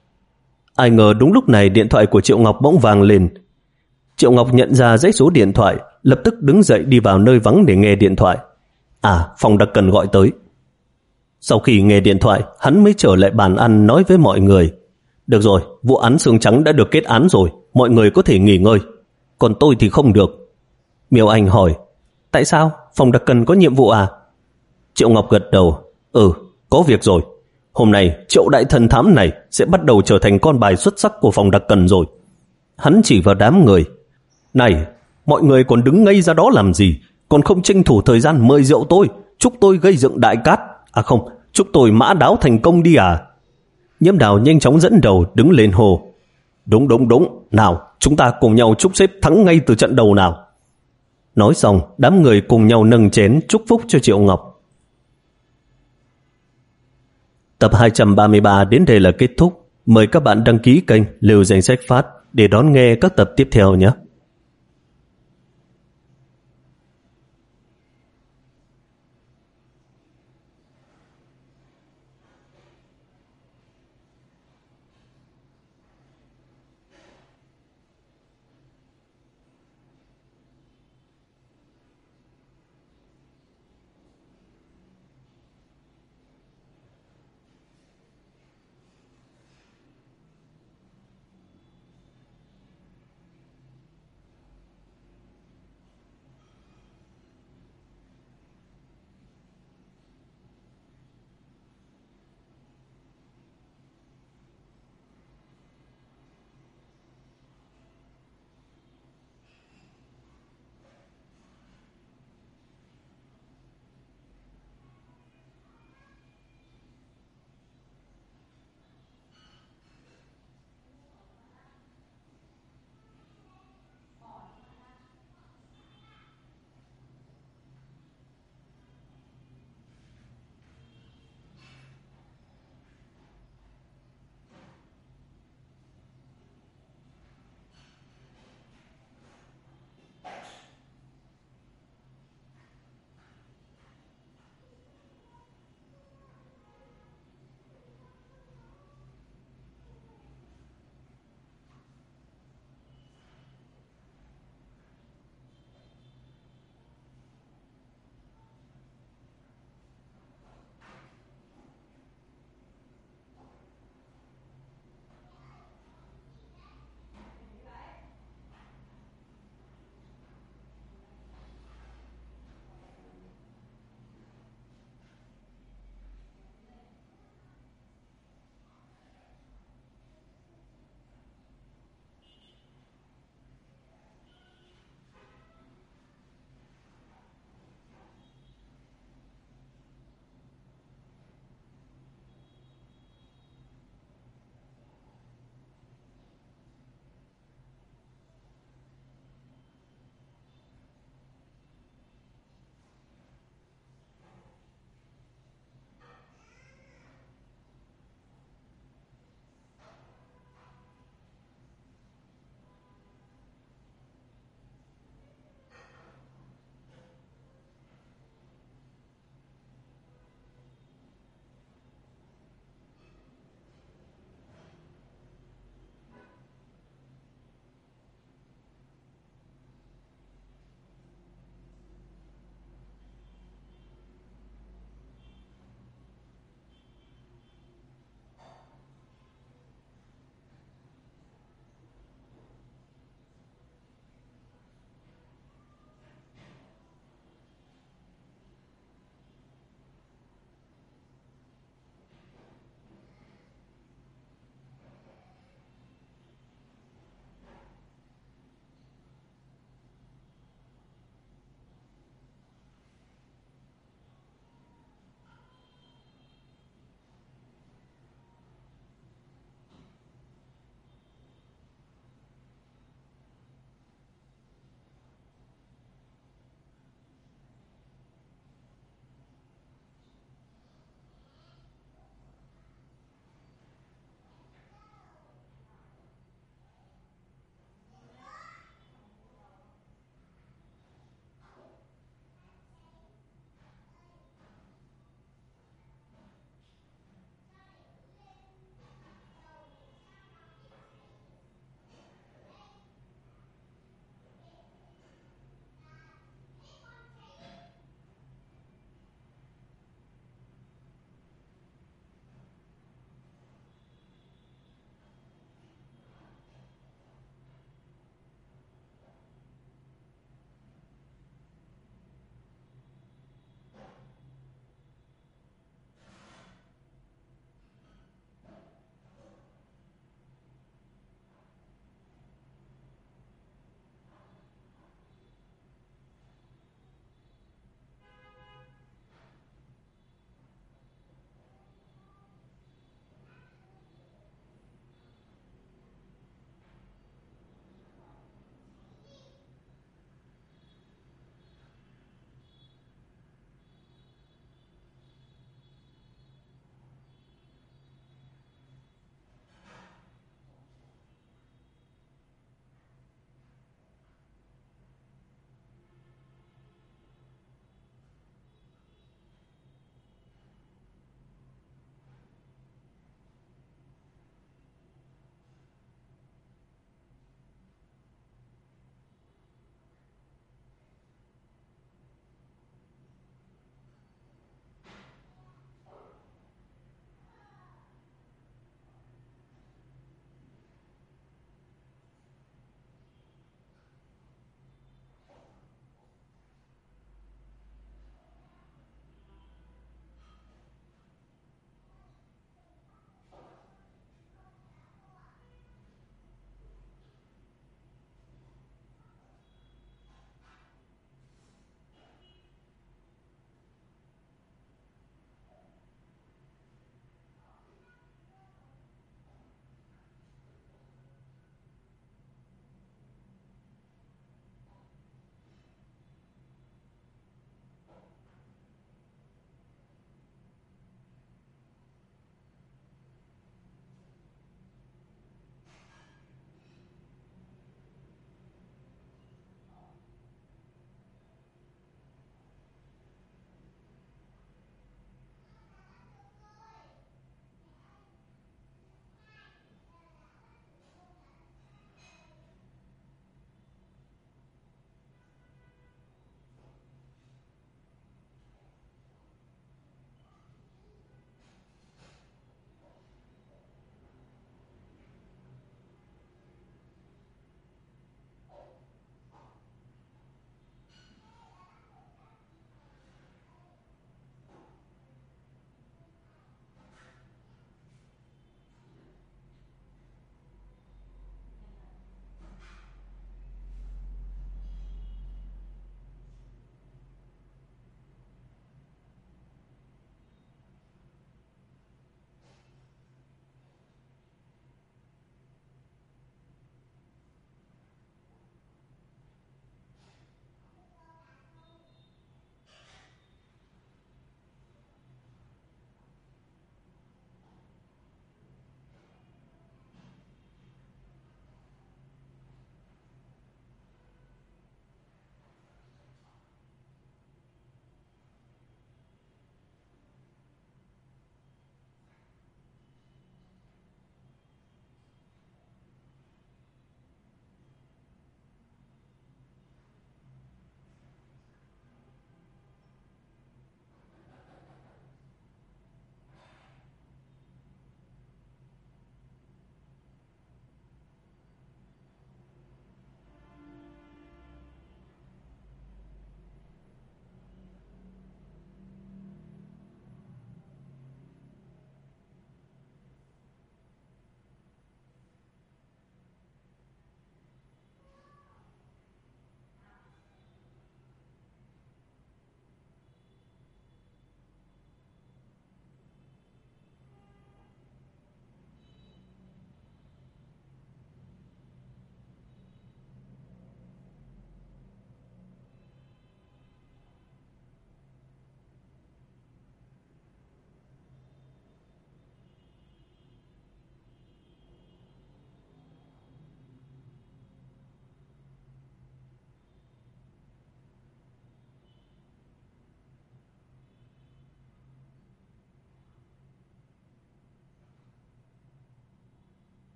Ai ngờ đúng lúc này điện thoại của Triệu Ngọc bỗng vang lên. Triệu Ngọc nhận ra dãy số điện thoại, lập tức đứng dậy đi vào nơi vắng để nghe điện thoại. À, phòng đặc cần gọi tới. Sau khi nghe điện thoại, hắn mới trở lại bàn ăn nói với mọi người, được rồi, vụ án xương trắng đã được kết án rồi, mọi người có thể nghỉ ngơi. Còn tôi thì không được. Miêu Anh hỏi, tại sao? Phòng đặc cần có nhiệm vụ à? Triệu Ngọc gật đầu, ừ, có việc rồi. Hôm nay Triệu đại thần thám này sẽ bắt đầu trở thành con bài xuất sắc của phòng đặc cần rồi. Hắn chỉ vào đám người. Này, mọi người còn đứng ngây ra đó làm gì? Còn không tranh thủ thời gian mời rượu tôi, chúc tôi gây dựng đại cát. À không, chúc tôi mã đáo thành công đi à? Nhiễm Đào nhanh chóng dẫn đầu đứng lên hồ. Đúng đúng đúng, nào chúng ta cùng nhau chúc sếp thắng ngay từ trận đầu nào. Nói xong, đám người cùng nhau nâng chén chúc phúc cho Triệu Ngọc. Tập hai trăm ba mươi ba đến đây là kết thúc. Mời các bạn đăng ký kênh Lưu Danh Sách Phát để đón nghe các tập tiếp theo nhé.